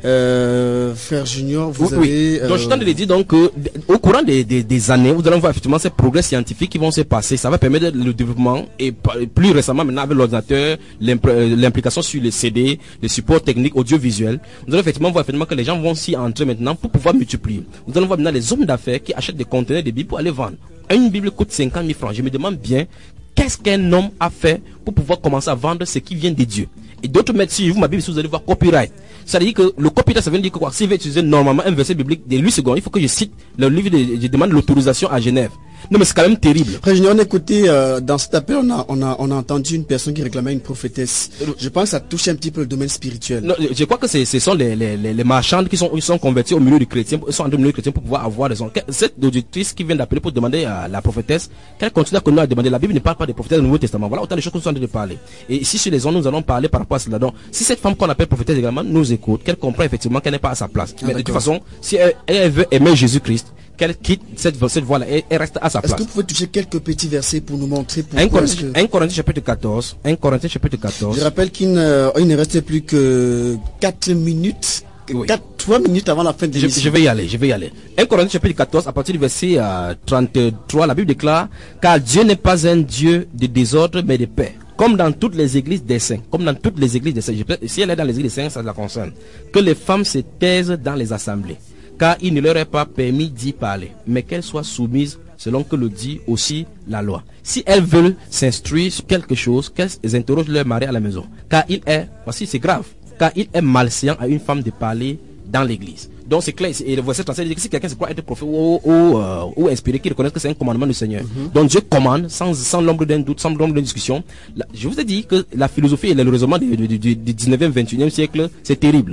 Euh, Frère Junior, vous oui, avez... Oui. Euh... Donc, je t'en ai dit donc que, au courant des, des, des années, vous allez voir effectivement ces progrès scientifiques qui vont se passer. Ça va permettre le développement et plus récemment maintenant avec l'ordinateur, l'implication sur les C D, les supports techniques audiovisuels. Nous allons effectivement voir effectivement que les gens vont s'y entrer maintenant pour pouvoir multiplier. Nous allons voir maintenant les hommes d'affaires qui achètent des conteneurs de Bibles pour aller vendre. Une Bible coûte cinquante mille francs. Je me demande bien qu'est-ce qu'un homme a fait pour pouvoir commencer à vendre ce qui vient de Dieu. Et d'autres mettent sur vous ma Bible, si vous allez voir copyright. Ça veut dire que le copyright, ça veut dire que quoi? Si je vais utiliser normalement un verset biblique de huit secondes, il faut que je cite le livre, de, je demande l'autorisation à Genève. Non, mais c'est quand même terrible. Après, on a écouté, euh, dans cet appel, on a, on a, on a entendu une personne qui réclamait une prophétesse. Je pense que ça touche un petit peu le domaine spirituel. Non, je crois que ce sont les, les, les, les marchands qui sont, ils sont convertis au milieu du chrétien, ils sont en milieu du chrétien pour pouvoir avoir raison. Cette auditrice qui vient d'appeler pour demander à la prophétesse, qu'elle continue à continuer à demander. La Bible ne parle pas des prophètes du Nouveau Testament. Voilà autant de choses que nous sommes en train de parler. Et ici, sur les ondes, nous allons parler par rapport à cela. Donc, si cette femme qu'on appelle prophétesse également nous écoute, qu'elle comprend effectivement qu'elle n'est pas à sa place. Ah, mais de toute façon, si elle, elle veut aimer Jésus-Christ, qu'elle quitte cette, cette voie-là et elle reste à sa place. Est-ce que vous pouvez toucher quelques petits versets pour nous montrer pourquoi un Corinthiens, que... un Corinthiens chapitre quatorze. un Corinthiens chapitre quatorze. Je rappelle qu'il ne, il ne restait plus que quatre minutes. Oui. quatre, trois minutes avant la fin de l'émission. Je, je vais y aller, je vais y aller. un Corinthiens chapitre quatorze, à partir du verset euh, trente-trois, la Bible déclare: car Dieu n'est pas un Dieu de désordre, mais de paix. Comme dans toutes les églises des saints, comme dans toutes les églises des saints, si elle est dans les églises des saints, ça la concerne. Que les femmes se taisent dans les assemblées, car il ne leur est pas permis d'y parler, mais qu'elles soient soumises selon que le dit aussi la loi. Si elles veulent s'instruire sur quelque chose, qu'elles interrogent leur mari à la maison, car il est, voici c'est grave, car il est malséant à une femme de parler dans l'église. Donc c'est clair, et le verset trente-sept dit que si quelqu'un se croit être prophète ou, ou, euh, ou inspiré, qu'il reconnaisse que c'est un commandement du Seigneur. Mm-hmm. Donc Dieu commande sans, sans l'ombre d'un doute, sans l'ombre d'une discussion. La, je vous ai dit que la philosophie et le raisonnement du, du, du, du dix-neuvième, vingt et unième siècle, c'est terrible.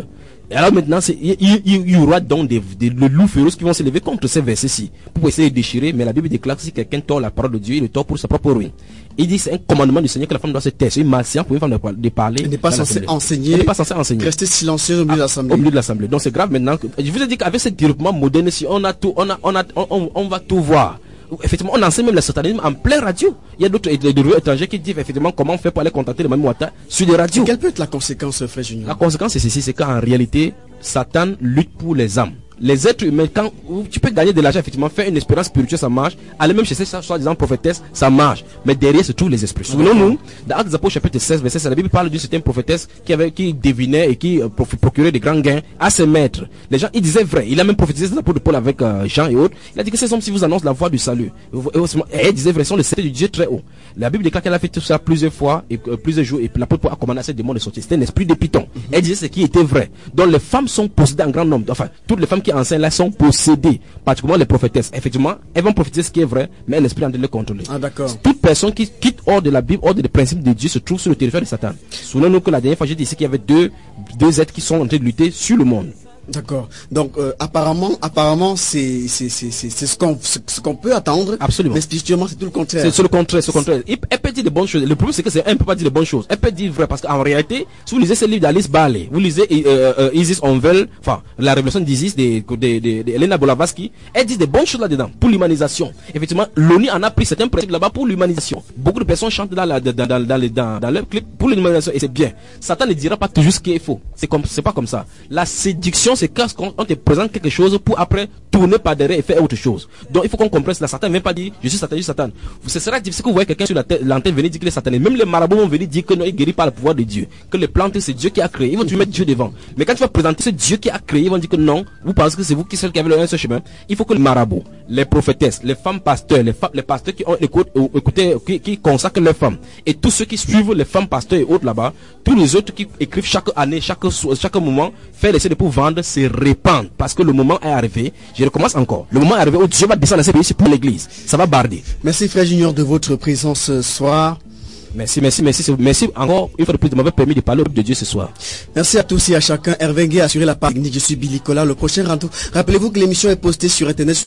Et alors maintenant, c'est, il, il, il y aura donc des, des, des loups féroces qui vont se lever contre ces versets-ci pour essayer de déchirer. Mais la Bible déclare que si quelqu'un tord la parole de Dieu, il le tord pour sa propre ruine. Il dit c'est un commandement du Seigneur que la femme doit se taire. C'est une martienne pour une femme de, de parler. Elle n'est pas censée enseigner. Elle n'est pas censée enseigner. Rester silencieuse au milieu de l'assemblée. Au milieu de l'assemblée. Donc c'est grave maintenant. Que, je vous ai dit qu'avec ce développement moderne, si on a tout, on a, on a, on, on, on va tout voir. Effectivement, on enseigne même le satanisme en plein radio. Il y a d'autres étrangers qui disent effectivement comment on fait pour aller contacter le Mami Wata sur les radios. Et quelle peut être la conséquence, frère Junior? La conséquence c'est ceci, c'est qu'en réalité, Satan lutte pour les âmes. Les êtres humains, quand tu peux gagner de l'argent, effectivement, faire une espérance spirituelle, ça marche. Aller même chez ces soi-disant prophétesses, ça marche. Mais derrière, c'est tous les esprits. Souvenons-nous, dans Actes des Apôtres, chapitre seize, verset, la Bible parle d'une certaine prophétesse qui avait, qui devinait et qui euh, procurait des grands gains à ses maîtres. Les gens, ils disaient vrai. Il a même prophétisé les apôtres de Paul avec euh, Jean et autres. Il a dit que ces hommes, si vous annoncent la voie du salut, et il disait vrai, sont les secrets du Dieu très haut. La Bible déclare qu'elle a fait tout ça plusieurs fois et euh, plusieurs jours, et puis l'apôtre Paul a commandé à ces démons de sortir. C'était un esprit de python. Mm-hmm. Elle disait ce qui était vrai. Donc les femmes sont possédées en grand nombre. Enfin, toutes les femmes qui enseignent là sont possédées, particulièrement les prophétesses. Effectivement, elles vont prophétiser ce qui est vrai, mais l'esprit en train de les contrôler. Ah, d'accord. Toute personne qui quitte hors de la Bible, hors des principes de Dieu, se trouve sur le territoire de Satan. Souvenons-nous que la dernière fois, j'ai dit ici qu'il y avait deux, deux êtres qui sont en train de lutter sur le monde. D'accord. Donc euh, apparemment, apparemment, c'est c'est c'est c'est ce qu'on ce qu'on peut attendre. Absolument. Mais spirituellement, c'est tout le contraire. C'est le contraire, c'est le contraire. Elle peut dire de bonnes choses. Le problème c'est que c'est elle ne peut pas dire de bonnes choses. Elle peut dire vrai parce qu'en réalité, si vous lisez ce livre d'Alice Bailey, vous lisez euh, euh, Isis Onvel, enfin la révélation d'Isis de de, de, de, de Elena Blavatsky, elle dit des bonnes choses là-dedans pour l'humanisation. Effectivement, l'ONU en a pris certains principes là-bas pour l'humanisation. Beaucoup de personnes chantent dans la dans dans dans dans, dans, dans leur clip pour l'humanisation et c'est bien. Satan ne dira pas toujours ce qui est faux. C'est comme c'est pas comme ça. La séduction, c'est quand on te présente quelque chose pour après tourner par derrière et faire autre chose. Donc il faut qu'on comprenne cela. Satan ne vient pas dire je suis Satan, je suis Satan. Ce sera difficile que vous voyez quelqu'un sur l'antenne venir dire qu'il est satané. Même les marabouts vont venir dire que non, il guérit par le pouvoir de Dieu. Que les plantes c'est Dieu qui a créé. Ils vont toujours mettre Dieu devant. Mais quand tu vas présenter ce Dieu qui a créé, ils vont dire que non, vous pensez que c'est vous qui seul qui avez le seul chemin. Il faut que les marabouts, les prophétesses, les femmes pasteurs, les, femmes, les pasteurs qui ont écouté, écouté, qui, qui consacrent leurs femmes, et tous ceux qui suivent les femmes pasteurs et autres là-bas, tous les autres qui écrivent chaque année, chaque, chaque moment, faire l'essai de pour vendre, c'est répandre. Parce que le moment est arrivé, je recommence encore, le moment est arrivé où Dieu va descendre dans ces pays pour l'église. Ça va barder. Merci frère Junior de votre présence ce soir. Merci, merci, merci, merci encore une fois de plus de m'avoir permis de parler de Dieu ce soir. Merci à tous et à chacun. Hervé Ngué a assuré la part technique. Je suis Billy Kola. Le prochain rendez-vous. Rappelez-vous que l'émission est postée sur Internet.